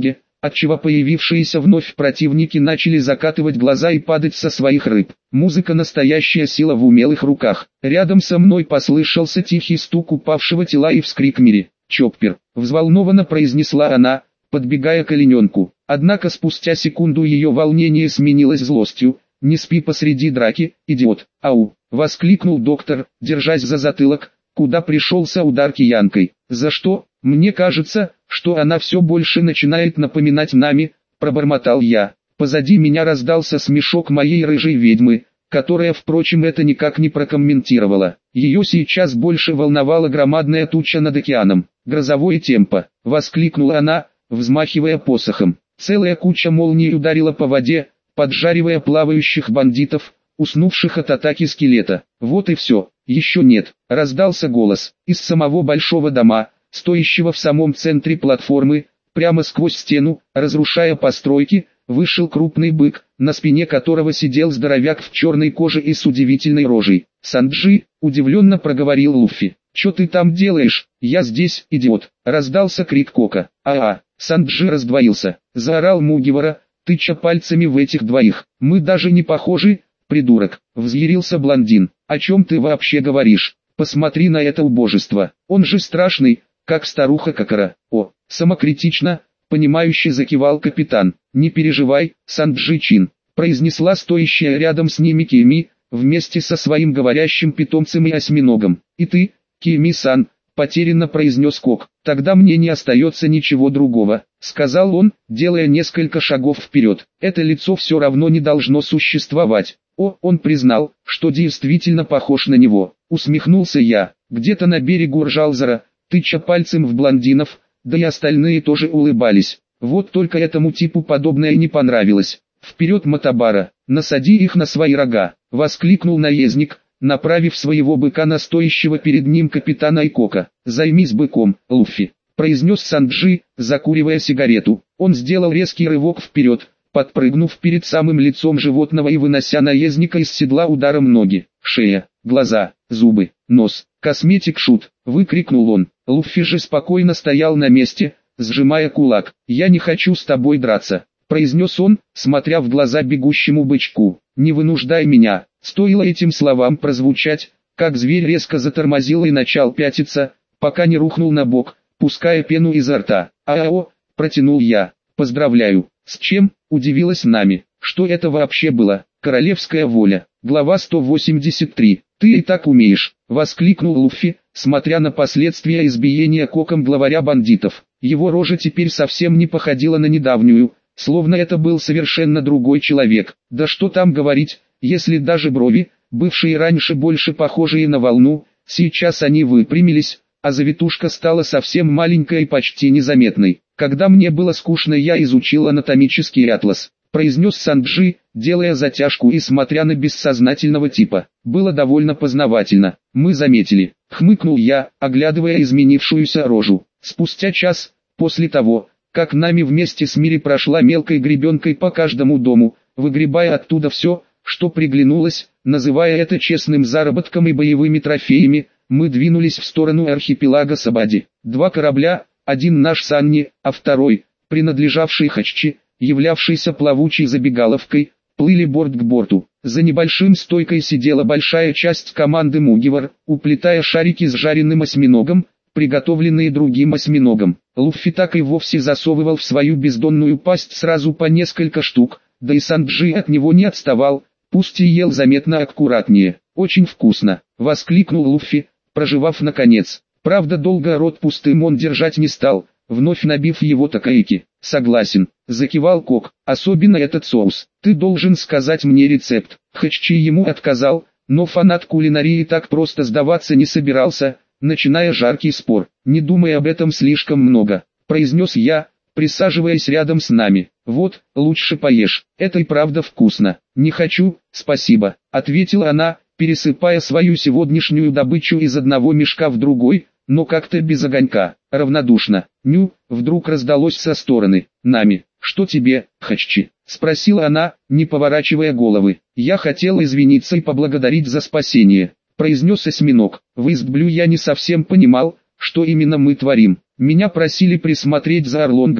отчего появившиеся вновь противники начали закатывать глаза и падать со своих рыб. Музыка — настоящая сила в умелых руках. Рядом со мной послышался тихий стук упавшего тела и вскрик Мири. «Чоппер!» — взволнованно произнесла она, подбегая к олененку. Однако спустя секунду ее волнение сменилось злостью. «Не спи посреди драки, идиот!» «Ау!» — воскликнул доктор, держась за затылок, куда пришелся удар киянкой. «За что? Мне кажется, что она все больше начинает напоминать нами», — пробормотал я. Позади меня раздался смешок моей рыжей ведьмы, которая, впрочем, это никак не прокомментировала. Ее сейчас больше волновала громадная туча над океаном. «Грозовое темпо!» — воскликнула она, взмахивая посохом. Целая куча молний ударила по воде, поджаривая плавающих бандитов, уснувших от атаки скелета. «Вот и все, еще нет», — раздался голос. Из самого большого дома, стоящего в самом центре платформы, прямо сквозь стену, разрушая постройки, вышел крупный бык, на спине которого сидел здоровяк в черной коже и с удивительной рожей. «Санджи», — удивленно проговорил Луффи. «Чё ты там делаешь? Я здесь, идиот!» — раздался крик Кока. «А-а!» — Санджи раздвоился, заорал Мугивара, тыча пальцами в этих двоих. «Мы даже не похожи, придурок!» — взъярился блондин. «О чем ты вообще говоришь? Посмотри на это убожество! Он же страшный, как старуха Какара!» «О, самокритично!» — понимающе закивал капитан. «Не переживай, Санджи-чин!» — произнесла стоящая рядом с ними Кими, вместе со своим говорящим питомцем и осьминогом. «И ты, Кими-сан!» — потерянно произнес Кок. «Тогда мне не остается ничего другого», — сказал он, делая несколько шагов вперед. «Это лицо все равно не должно существовать». «О, он признал, что действительно похож на него», — усмехнулся я. Где-то на берегу Ржалзера, тыча пальцем в блондинов, да и остальные тоже улыбались. Вот только этому типу подобное не понравилось. «Вперед, Матабара, насади их на свои рога», — воскликнул наездник, направив своего быка на стоящего перед ним капитана Айкока. «Займись быком, Луффи», — произнес Санджи, закуривая сигарету. Он сделал резкий рывок вперед, подпрыгнув перед самым лицом животного и вынося наездника из седла ударом ноги. «Шея, глаза, зубы, нос, косметик-шут», — выкрикнул он. Луффи же спокойно стоял на месте, сжимая кулак. «Я не хочу с тобой драться», — произнес он, смотря в глаза бегущему бычку. «Не вынуждай меня». Стоило этим словам прозвучать, как зверь резко затормозил и начал пятиться, пока не рухнул на бок, пуская пену изо рта. «Ао!» — протянул я. «Поздравляю». «С чем?» — удивилась Нами. «Что это вообще было?» «Королевская воля». Глава сто восемьдесят три. «Ты и так умеешь», — воскликнул Луффи, смотря на последствия избиения Коком главаря бандитов. Его рожа теперь совсем не походила на недавнюю, словно это был совершенно другой человек. Да что там говорить, если даже брови, бывшие раньше больше похожие на волну, сейчас они выпрямились, а завитушка стала совсем маленькой и почти незаметной. «Когда мне было скучно, я изучил анатомический атлас», — произнес Санджи, делая затяжку и смотря на бессознательного типа. «Было довольно познавательно. Мы заметили», — хмыкнул я, оглядывая изменившуюся рожу. Спустя час, после того, как Нами вместе с Мири прошла мелкой гребенкой по каждому дому, выгребая оттуда все, что приглянулось, называя это честным заработком и боевыми трофеями, мы двинулись в сторону архипелага Сабади. Два корабля, один наш Санни, а второй, принадлежавший Хаччи, являвшийся плавучей забегаловкой, плыли борт к борту. За небольшим стойкой сидела большая часть команды Мугивар, уплетая шарики с жареным осьминогом, приготовленные другим осьминогом. Луффи так и вовсе засовывал в свою бездонную пасть сразу по несколько штук, да и Санджи от него не отставал, пусть и ел заметно аккуратнее. «Очень вкусно», — воскликнул Луффи, проживав наконец. Правда, долго рот пустым он держать не стал, вновь набив его такаики. «Согласен», — закивал Кок, — «особенно этот соус. Ты должен сказать мне рецепт». Хаччи ему отказал, но фанат кулинарии так просто сдаваться не собирался, начиная жаркий спор. «Не думай об этом слишком много», — произнес я, присаживаясь рядом с Нами. «Вот, лучше поешь, это и правда вкусно». «Не хочу, спасибо», — ответила она, пересыпая свою сегодняшнюю добычу из одного мешка в другой, но как-то без огонька, равнодушно. «Ню», вдруг раздалось со стороны. «Нами, что тебе, Хаччи?» — спросила она, не поворачивая головы. «Я хотел извиниться и поблагодарить за спасение», — произнес осьминог. В Истблю я не совсем понимал, что именно мы творим. Меня просили присмотреть за Орлонгом,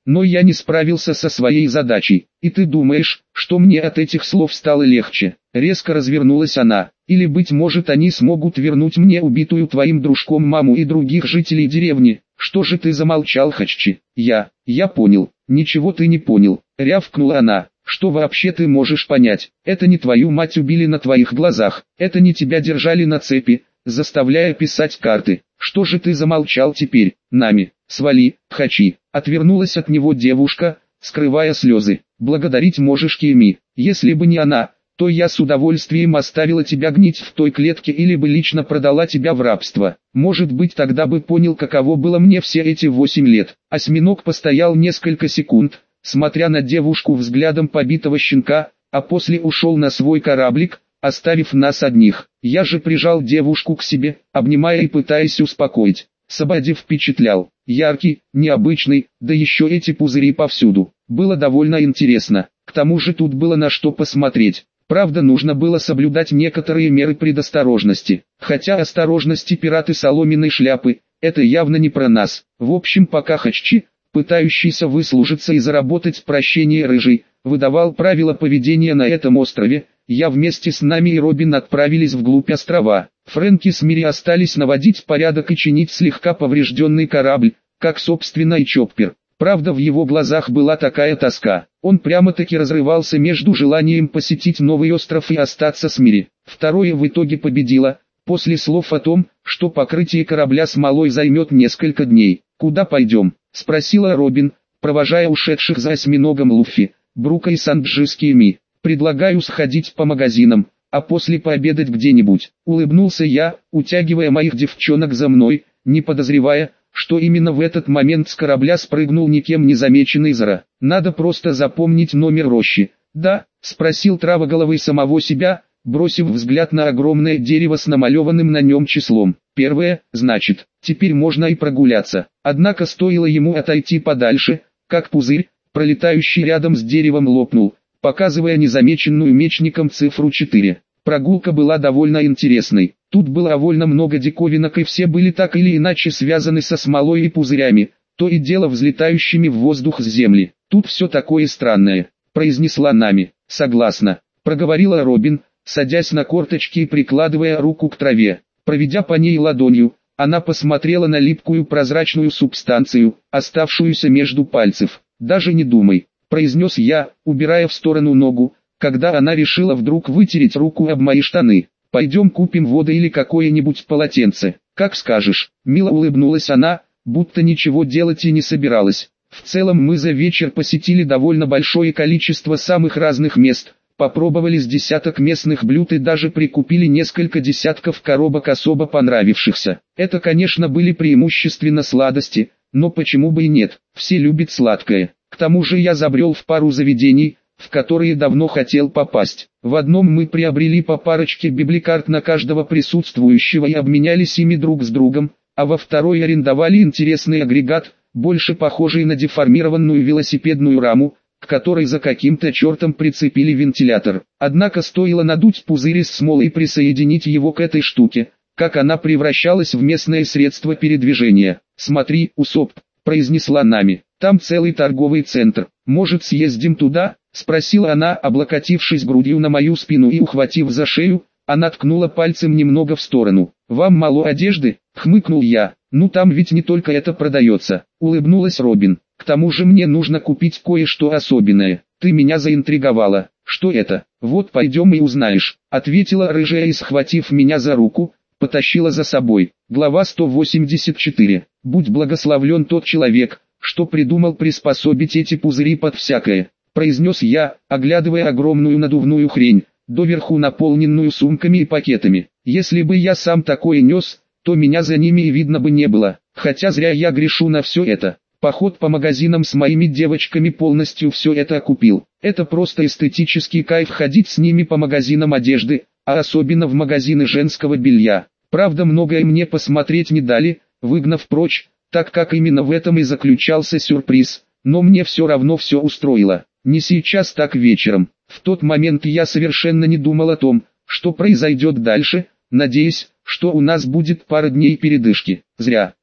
но я не справился со своей задачей. И ты думаешь, что мне от этих слов стало легче? Резко развернулась она. Или быть может они смогут вернуть мне убитую твоим дружком маму и других жителей деревни? Что же ты замолчал, Хаччи? Я, я понял. Ничего ты не понял, рявкнула она. Что вообще ты можешь понять? Это не твою мать убили на твоих глазах, это не тебя держали на цепи, заставляя писать карты. Что же ты замолчал теперь? Нами, свали, Хачи. Отвернулась от него девушка, скрывая слезы. Благодарить можешь Кеми. Если бы не она, то я с удовольствием оставила тебя гнить в той клетке или бы лично продала тебя в рабство. Может быть, тогда бы понял, каково было мне все эти восемь лет. Осьминог постоял несколько секунд, смотря на девушку взглядом побитого щенка, а после ушел на свой кораблик, оставив нас одних. Я же прижал девушку к себе, обнимая и пытаясь успокоить. Сабади впечатлял. Яркий, необычный, да еще эти пузыри повсюду. Было довольно интересно. К тому же тут было на что посмотреть. Правда, нужно было соблюдать некоторые меры предосторожности. Хотя осторожности пираты соломенной шляпы, это явно не про нас. В общем, пока Хаччи, пытающийся выслужиться и заработать прощение рыжий, выдавал правила поведения на этом острове, я вместе с нами и Робин отправились вглубь острова. Фрэнки с Мири остались наводить порядок и чинить слегка поврежденный корабль, как собственно и Чоппер. Правда, в его глазах была такая тоска. Он прямо-таки разрывался между желанием посетить новый остров и остаться с Мири. Второе в итоге победило, после слов о том, что покрытие корабля смолой займет несколько дней. «Куда пойдем?» — спросила Робин, провожая ушедших за осьминогом Луффи, Брука и Санджи с Кеми. «Предлагаю сходить по магазинам, а после пообедать где-нибудь», — улыбнулся я, утягивая моих девчонок за мной, не подозревая, что именно в этот момент с корабля спрыгнул никем не замеченный Зара. «Надо просто запомнить номер рощи». «Да?» — спросил травоголовый самого себя, бросив взгляд на огромное дерево с намалеванным на нем числом. «Первое, значит, теперь можно и прогуляться». Однако стоило ему отойти подальше, как пузырь, пролетающий рядом с деревом, лопнул, показывая незамеченную мечником цифру четыре. Прогулка была довольно интересной. Тут было довольно много диковинок и все были так или иначе связаны со смолой и пузырями, то и дело взлетающими в воздух с земли. «Тут все такое странное», — произнесла Нами. «Согласна», — проговорила Робин, садясь на корточки и прикладывая руку к траве. Проведя по ней ладонью, она посмотрела на липкую прозрачную субстанцию, оставшуюся между пальцев. «Даже не думай», — произнес я, убирая в сторону ногу, когда она решила вдруг вытереть руку об мои штаны. «Пойдем купим воды или какое-нибудь полотенце». «Как скажешь», — мило улыбнулась она, будто ничего делать и не собиралась. В целом мы за вечер посетили довольно большое количество самых разных мест, попробовали с десяток местных блюд и даже прикупили несколько десятков коробок особо понравившихся. Это, конечно, были преимущественно сладости, но почему бы и нет, все любят сладкое. К тому же я забрел в пару заведений, в которые давно хотел попасть. В одном мы приобрели по парочке библикарт на каждого присутствующего и обменялись ими друг с другом, а во второй арендовали интересный агрегат, больше похожий на деформированную велосипедную раму, к которой за каким-то чертом прицепили вентилятор. Однако стоило надуть пузырь из смолы и присоединить его к этой штуке, как она превращалась в местное средство передвижения. «Смотри, Усоп», — произнесла Нами, — «там целый торговый центр. Может, съездим туда?» — спросила она, облокотившись грудью на мою спину и ухватив за шею, она ткнула пальцем немного в сторону. «Вам мало одежды?» — хмыкнул я. «Ну там ведь не только это продается», — улыбнулась Робин. «К тому же мне нужно купить кое-что особенное. Ты меня заинтриговала». «Что это?» «Вот пойдем и узнаешь», — ответила рыжая и, схватив меня за руку, потащила за собой. Глава сто восемьдесят четыре. «Будь благословлен тот человек, что придумал приспособить эти пузыри под всякое», — произнес я, оглядывая огромную надувную хрень, доверху наполненную сумками и пакетами. «Если бы я сам такое нес, то меня за ними и видно бы не было, хотя зря я грешу на все это. Поход по магазинам с моими девочками полностью все это окупил. Это просто эстетический кайф ходить с ними по магазинам одежды, а особенно в магазины женского белья. Правда, многое мне посмотреть не дали, выгнав прочь, так как именно в этом и заключался сюрприз, но мне все равно все устроило. Не сейчас, так вечером. В тот момент я совершенно не думал о том, что произойдет дальше, надеясь, что у нас будет пара дней передышки. Зря.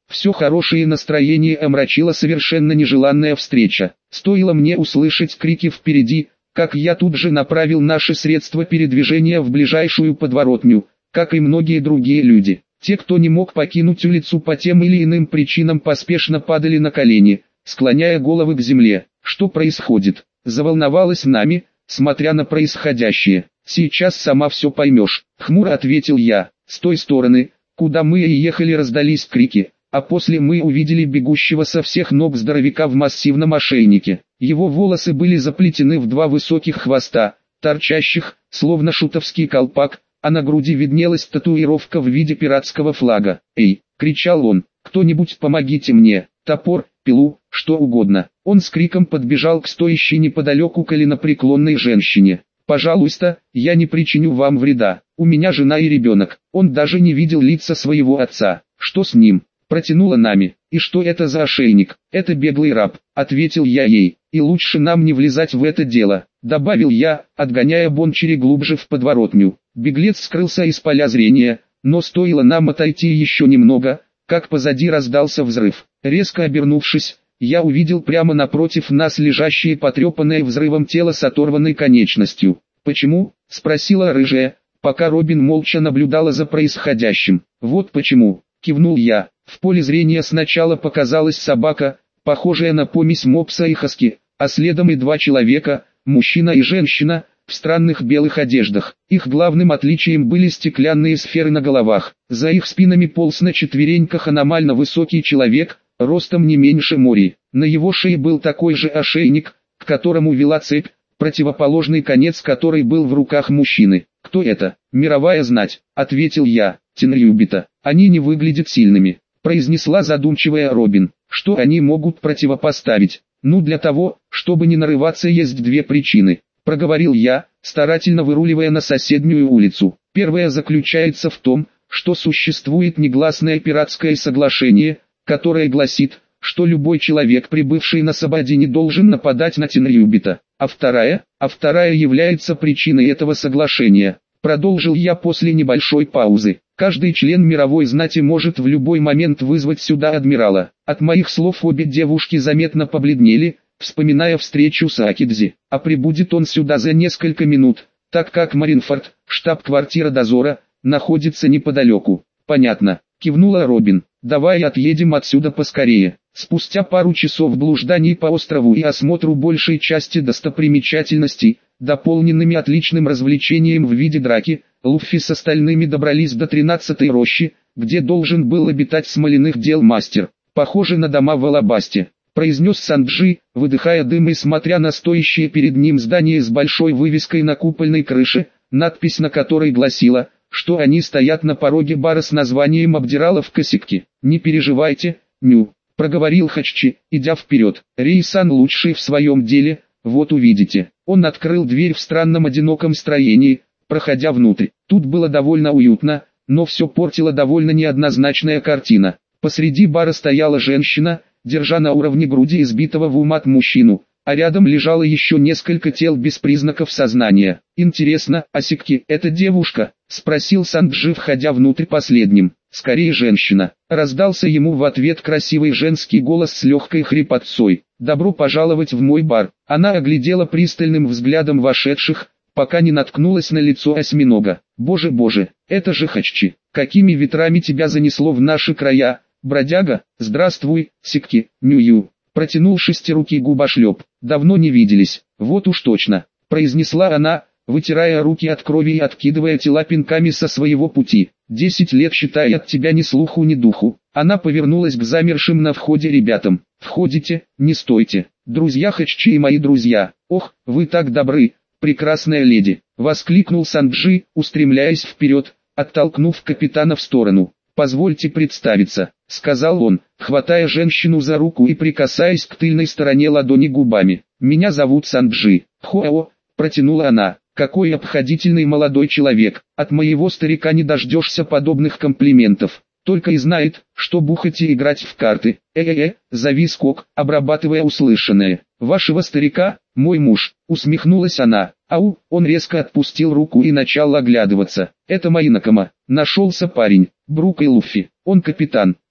Все хорошее настроение омрачила совершенно нежеланная встреча. Стоило мне услышать крики впереди, как я тут же направил наши средства передвижения в ближайшую подворотню, как и многие другие люди. Те, кто не мог покинуть улицу по тем или иным причинам, поспешно падали на колени, склоняя головы к земле. Что происходит? Заволновалась нами, смотря на происходящее. Сейчас сама все поймешь, хмуро ответил я. С той стороны, куда мы и ехали, раздались крики, а после мы увидели бегущего со всех ног здоровяка в массивном ошейнике. Его волосы были заплетены в два высоких хвоста, торчащих, словно шутовский колпак, а на груди виднелась татуировка в виде пиратского флага. «Эй!» — кричал он, «кто-нибудь помогите мне, топор, пилу, что угодно». Он с криком подбежал к стоящей неподалеку коленопреклонной женщине. «Пожалуйста, я не причиню вам вреда, у меня жена и ребенок». Он даже не видел лица своего отца. «Что с ним?» Протянула нами. «И что это за ошейник?» «Это беглый раб», — ответил я ей. «И лучше нам не влезать в это дело», — добавил я, отгоняя Бончери глубже в подворотню. Беглец скрылся из поля зрения, но стоило нам отойти еще немного, как позади раздался взрыв. Резко обернувшись, я увидел прямо напротив нас лежащее потрепанное взрывом тело с оторванной конечностью. «Почему?» — спросила рыжая, пока Робин молча наблюдала за происходящим. «Вот почему», — кивнул я. В поле зрения сначала показалась собака, похожая на помесь мопса и хаски, а следом и два человека, мужчина и женщина, в странных белых одеждах. Их главным отличием были стеклянные сферы на головах. За их спинами полз на четвереньках аномально высокий человек, ростом не меньше Мори. На его шее был такой же ошейник, к которому вела цепь, противоположный конец которой был в руках мужчины. «Кто это?» «Мировая знать», — ответил я. «Тенрюбита. Они не выглядят сильными», — произнесла задумчивая Робин. «Что они могут противопоставить?» «Ну, для того, чтобы не нарываться, есть две причины», — проговорил я, старательно выруливая на соседнюю улицу. «Первая заключается в том, что существует негласное пиратское соглашение, которое гласит, что любой человек, прибывший на Сабади, должен нападать на Тенрюбита. А вторая, а вторая является причиной этого соглашения», — продолжил я после небольшой паузы. «Каждый член мировой знати может в любой момент вызвать сюда адмирала». От моих слов обе девушки заметно побледнели, вспоминая встречу с Акидзи. «А прибудет он сюда за несколько минут, так как Маринфорд, штаб-квартира дозора, находится неподалеку». «Понятно», — кивнула Робин. «Давай отъедем отсюда поскорее». Спустя пару часов блужданий по острову и осмотру большей части достопримечательностей, дополненными отличным развлечением в виде драки, Луффи с остальными добрались до тринадцатой рощи, где должен был обитать смоляных дел мастер. «Похоже на дома в Алабасте», — произнес Санджи, выдыхая дым и смотря на стоящее перед ним здание с большой вывеской на купольной крыше, надпись на которой гласила, что они стоят на пороге бара с названием «Обдиралов Косяки». «Не переживайте, Ню», — проговорил Хаччи, идя вперед. «Рейсан лучший в своем деле, вот увидите». Он открыл дверь в странном одиноком строении, проходя внутрь. Тут было довольно уютно, но все портила довольно неоднозначная картина. Посреди бара стояла женщина, держа на уровне груди избитого в умат мужчину, а рядом лежало еще несколько тел без признаков сознания. «Интересно, Асикки, это девушка?» — спросил Санджи, входя внутрь последним. «Скорее женщина», — раздался ему в ответ красивый женский голос с легкой хрипотцой. «Добро пожаловать в мой бар». Она оглядела пристальным взглядом вошедших, пока не наткнулась на лицо осьминога. «Боже-боже, это же Хаччи! Какими ветрами тебя занесло в наши края, бродяга?» «Здравствуй, Сикки, Нюю», — протянул шестирукий губошлеп. «Давно не виделись». «Вот уж точно», — произнесла она, вытирая руки от крови и откидывая тела пинками со своего пути. «Десять лет, считай, от тебя ни слуху ни духу». Она повернулась к замершим на входе ребятам. «Входите, не стойте. Друзья Хаччи и мои друзья. Ох, вы так добры, прекрасная леди», — воскликнул Санджи, устремляясь вперед, оттолкнув капитана в сторону. «Позвольте представиться», — сказал он, хватая женщину за руку и прикасаясь к тыльной стороне ладони губами. «Меня зовут Санджи». «Хоао», — протянула она. «Какой обходительный молодой человек, от моего старика не дождешься подобных комплиментов. Только и знает, что бухать и играть в карты». «Э-э-э», — завис Кок, обрабатывая услышанное. «Вашего старика, мой муж», — усмехнулась она. «Ау», он резко отпустил руку и начал оглядываться. «Это мои накома». Нашелся парень, Брук и Луффи. «Он капитан»,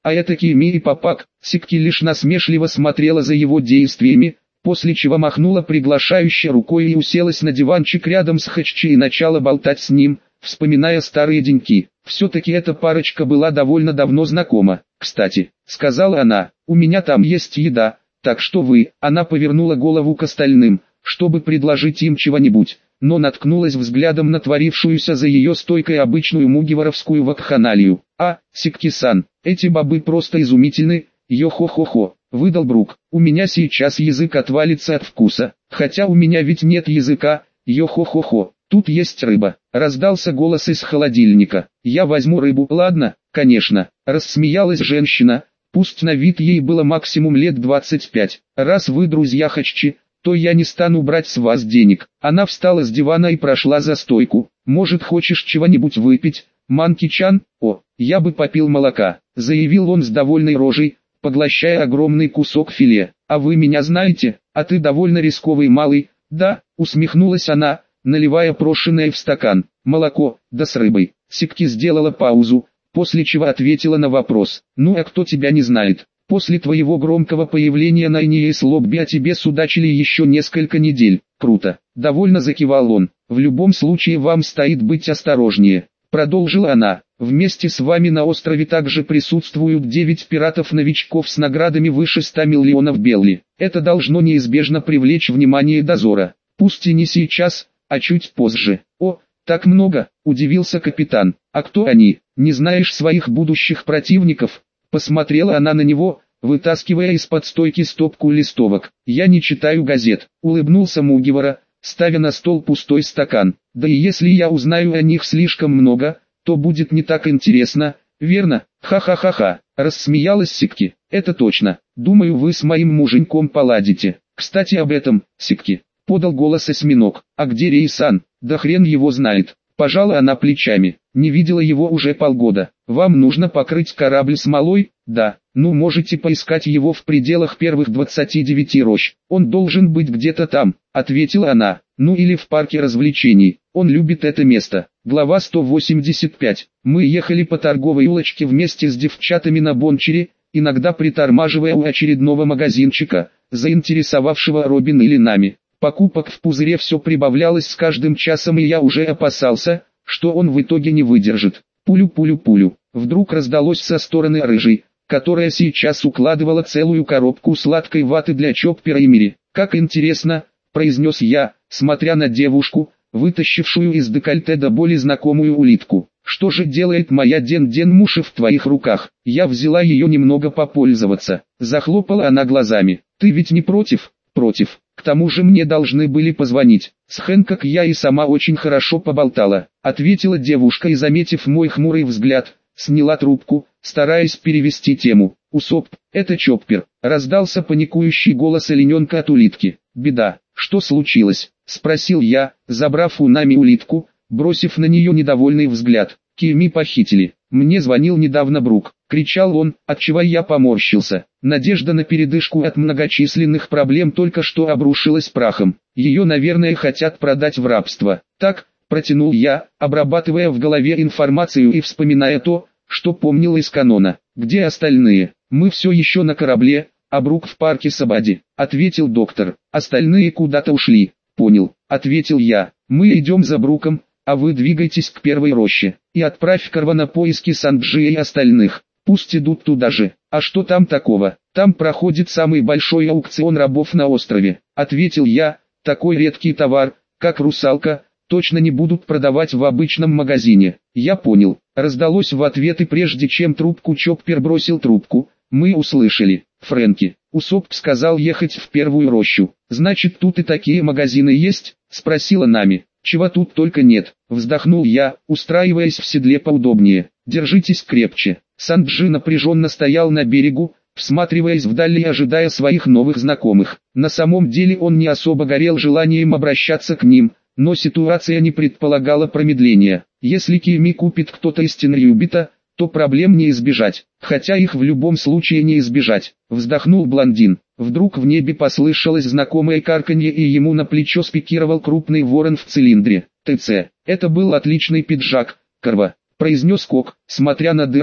А это Кими и Папак. Сикки лишь насмешливо смотрела за его действиями, после чего махнула приглашающей рукой и уселась на диванчик рядом с Хэччи и начала болтать с ним, вспоминая старые деньки. Все-таки эта парочка была довольно давно знакома. «Кстати», — сказала она, — «у меня там есть еда, так что вы...» Она повернула голову к остальным, чтобы предложить им чего-нибудь, но наткнулась взглядом на творившуюся за ее стойкой обычную мугиваровскую вакханалию. «А, Сикки-сан, эти бобы просто изумительны, йо-хо-хо-хо», — выдал Брук. «У меня сейчас язык отвалится от вкуса, хотя у меня ведь нет языка, йо-хо-хо-хо, тут есть рыба». Раздался голос из холодильника. «Я возьму рыбу». «Ладно, конечно», — рассмеялась женщина, пусть на вид ей было максимум лет двадцать пять. «Раз вы друзья Хэччи, то я не стану брать с вас денег». Она встала с дивана и прошла за стойку. «Может, хочешь чего-нибудь выпить, Манки-чан?» «О, я бы попил молока», — заявил он с довольной рожей, поглощая огромный кусок филе. «А вы меня знаете? А ты довольно рисковый малый». «Да», — усмехнулась она, наливая прошенное в стакан. «Молоко, да с рыбой». Сикки сделала паузу, после чего ответила на вопрос. «Ну а кто тебя не знает? После твоего громкого появления на Иньес Лобби о тебе судачили еще несколько недель». «Круто», — довольно закивал он. «В любом случае вам стоит быть осторожнее», — продолжила она. «Вместе с вами на острове также присутствуют девять пиратов-новичков с наградами выше ста миллионов белли. Это должно неизбежно привлечь внимание дозора. Пусть и не сейчас, а чуть позже». «О, так много», — удивился капитан. «А кто они? Не знаешь своих будущих противников?» Посмотрела она на него, вытаскивая из-под стойки стопку листовок. «Я не читаю газет», — улыбнулся Мугивара, ставя на стол пустой стакан. «Да и если я узнаю о них слишком много, то будет не так интересно, верно?» «Ха-ха-ха-ха», — рассмеялась Сикки. «Это точно. Думаю, вы с моим муженьком поладите. Кстати, об этом, Сикки», — подал голос осьминог. «А где Рей-сан?» «Да хрен его знает». Пожала она плечами. «Не видела его уже полгода. Вам нужно покрыть корабль смолой?» «Да. Ну, можете поискать его в пределах первых двадцати девяти рощ. Он должен быть где-то там», — ответила она. «Ну или в парке развлечений. Он любит это место». Глава сто восемьдесят пять. Мы ехали по торговой улочке вместе с девчатами на бончере, иногда притормаживая у очередного магазинчика, заинтересовавшего Робин или нами. Покупок в пузыре все прибавлялось с каждым часом, и я уже опасался, что он в итоге не выдержит. Пулю-пулю-пулю. Вдруг раздалось со стороны рыжей, которая сейчас укладывала целую коробку сладкой ваты для Чоппера и Мири. «Как интересно», — произнес я, смотря на девушку, вытащившую из декольте до боли знакомую улитку. «Что же делает моя Ден-Ден-муши в твоих руках?» Я взяла ее немного попользоваться. Захлопала она глазами. «Ты ведь не против?» «Против. К тому же мне должны были позвонить. С Хэнкок я и сама очень хорошо поболтала», — ответила девушка и, заметив мой хмурый взгляд, сняла трубку, стараясь перевести тему. «Усоп, это Чоппер», — раздался паникующий голос олененка от улитки. «Беда, что случилось?» — спросил я, забрав у Нами улитку, бросив на нее недовольный взгляд. «Кими похитили. Мне звонил недавно Брук», — кричал он, отчего я поморщился. Надежда на передышку от многочисленных проблем только что обрушилась прахом. Ее, наверное, хотят продать в рабство. «Так», — протянул я, обрабатывая в голове информацию и вспоминая то, что помнил из канона. «Где остальные?» «Мы все еще на корабле, а Брук в парке Сабади», — ответил доктор. «Остальные куда-то ушли». «Понял», — ответил я. «Мы идем за Бруком, а вы двигайтесь к первой роще, и отправь Карва на поиски Санджи и остальных. Пусть идут туда же». «А что там такого?» «Там проходит самый большой аукцион рабов на острове», — ответил я. «Такой редкий товар, как русалка, точно не будут продавать в обычном магазине». «Я понял», — раздалось в ответ, и прежде чем трубку Чоппер бросил трубку, мы услышали. «Фрэнки, Усоп сказал ехать в первую рощу. Значит, тут и такие магазины есть?» — спросила Нами. «Чего тут только нет», — вздохнул я, устраиваясь в седле поудобнее. «Держитесь крепче». Санджи напряженно стоял на берегу, всматриваясь вдали и ожидая своих новых знакомых. На самом деле он не особо горел желанием обращаться к ним, но ситуация не предполагала промедления. Если Кими купит кто-то из Тенрюбита, то проблем не избежать, хотя их в любом случае не избежать. Вздохнул блондин. Вдруг в небе послышалось знакомое карканье, и ему на плечо спикировал крупный ворон в цилиндре. «ТЦ, это был отличный пиджак, Карва», — произнес Кок, смотря на дыры,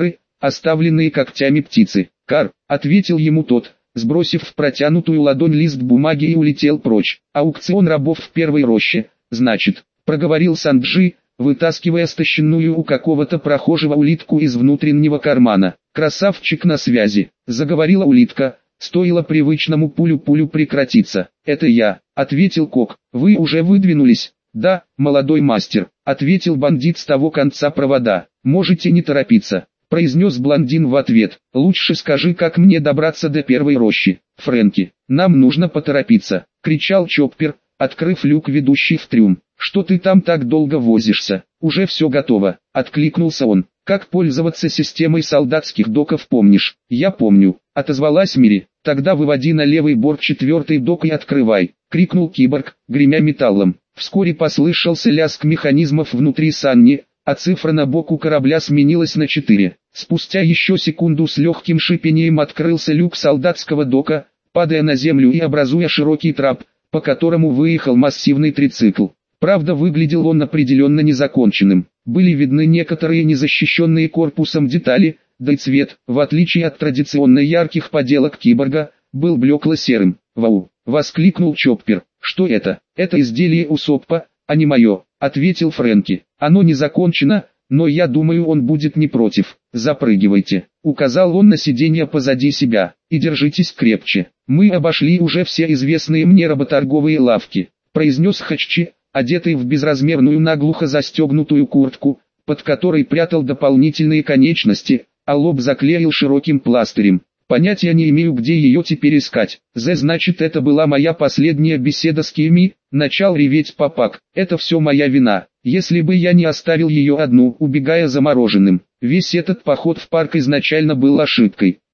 оставленные когтями птицы. «Кар», — ответил ему тот, сбросив в протянутую ладонь лист бумаги и улетел прочь. «Аукцион рабов в первой роще, значит», — проговорил Санджи, вытаскивая стащенную у какого-то прохожего улитку из внутреннего кармана. «Красавчик на связи», — заговорила улитка, стоило привычному пулю-пулю прекратиться. «Это я», — ответил Кок. «Вы уже выдвинулись?» «Да, молодой мастер», — ответил бандит с того конца провода. «Можете не торопиться», — произнес блондин в ответ. «Лучше скажи, как мне добраться до первой рощи, Фрэнки». «Нам нужно поторопиться», — кричал Чоппер, открыв люк, ведущий в трюм. «Что ты там так долго возишься? Уже все готово», — откликнулся он. «Как пользоваться системой солдатских доков помнишь?» «Я помню», — отозвалась Мири. «Тогда выводи на левый борт четвертый док и открывай», — крикнул киборг, гремя металлом. Вскоре послышался лязг механизмов внутри Санни, а цифра на боку корабля сменилась на четыре. Спустя еще секунду с легким шипением открылся люк солдатского дока, падая на землю и образуя широкий трап, по которому выехал массивный трицикл. Правда, выглядел он определенно незаконченным. Были видны некоторые незащищенные корпусом детали, да и цвет, в отличие от традиционно ярких поделок киборга, был блекло-серым. «Вау!» — воскликнул Чоппер. «Что это?» «Это изделие Усоппа, а не мое», — ответил Фрэнки. «Оно не закончено, но я думаю, он будет не против. Запрыгивайте», — указал он на сиденье позади себя, — «и держитесь крепче. Мы обошли уже все известные мне работорговые лавки», — произнес Хаччи, одетый в безразмерную наглухо застегнутую куртку, под которой прятал дополнительные конечности, а лоб заклеил широким пластырем. «Понятия не имею, где ее теперь искать. Зе, значит, это была моя последняя беседа с Кими», — начал реветь Папак. «Это все моя вина. Если бы я не оставил ее одну, убегая за мороженым. Весь этот поход в парк изначально был ошибкой.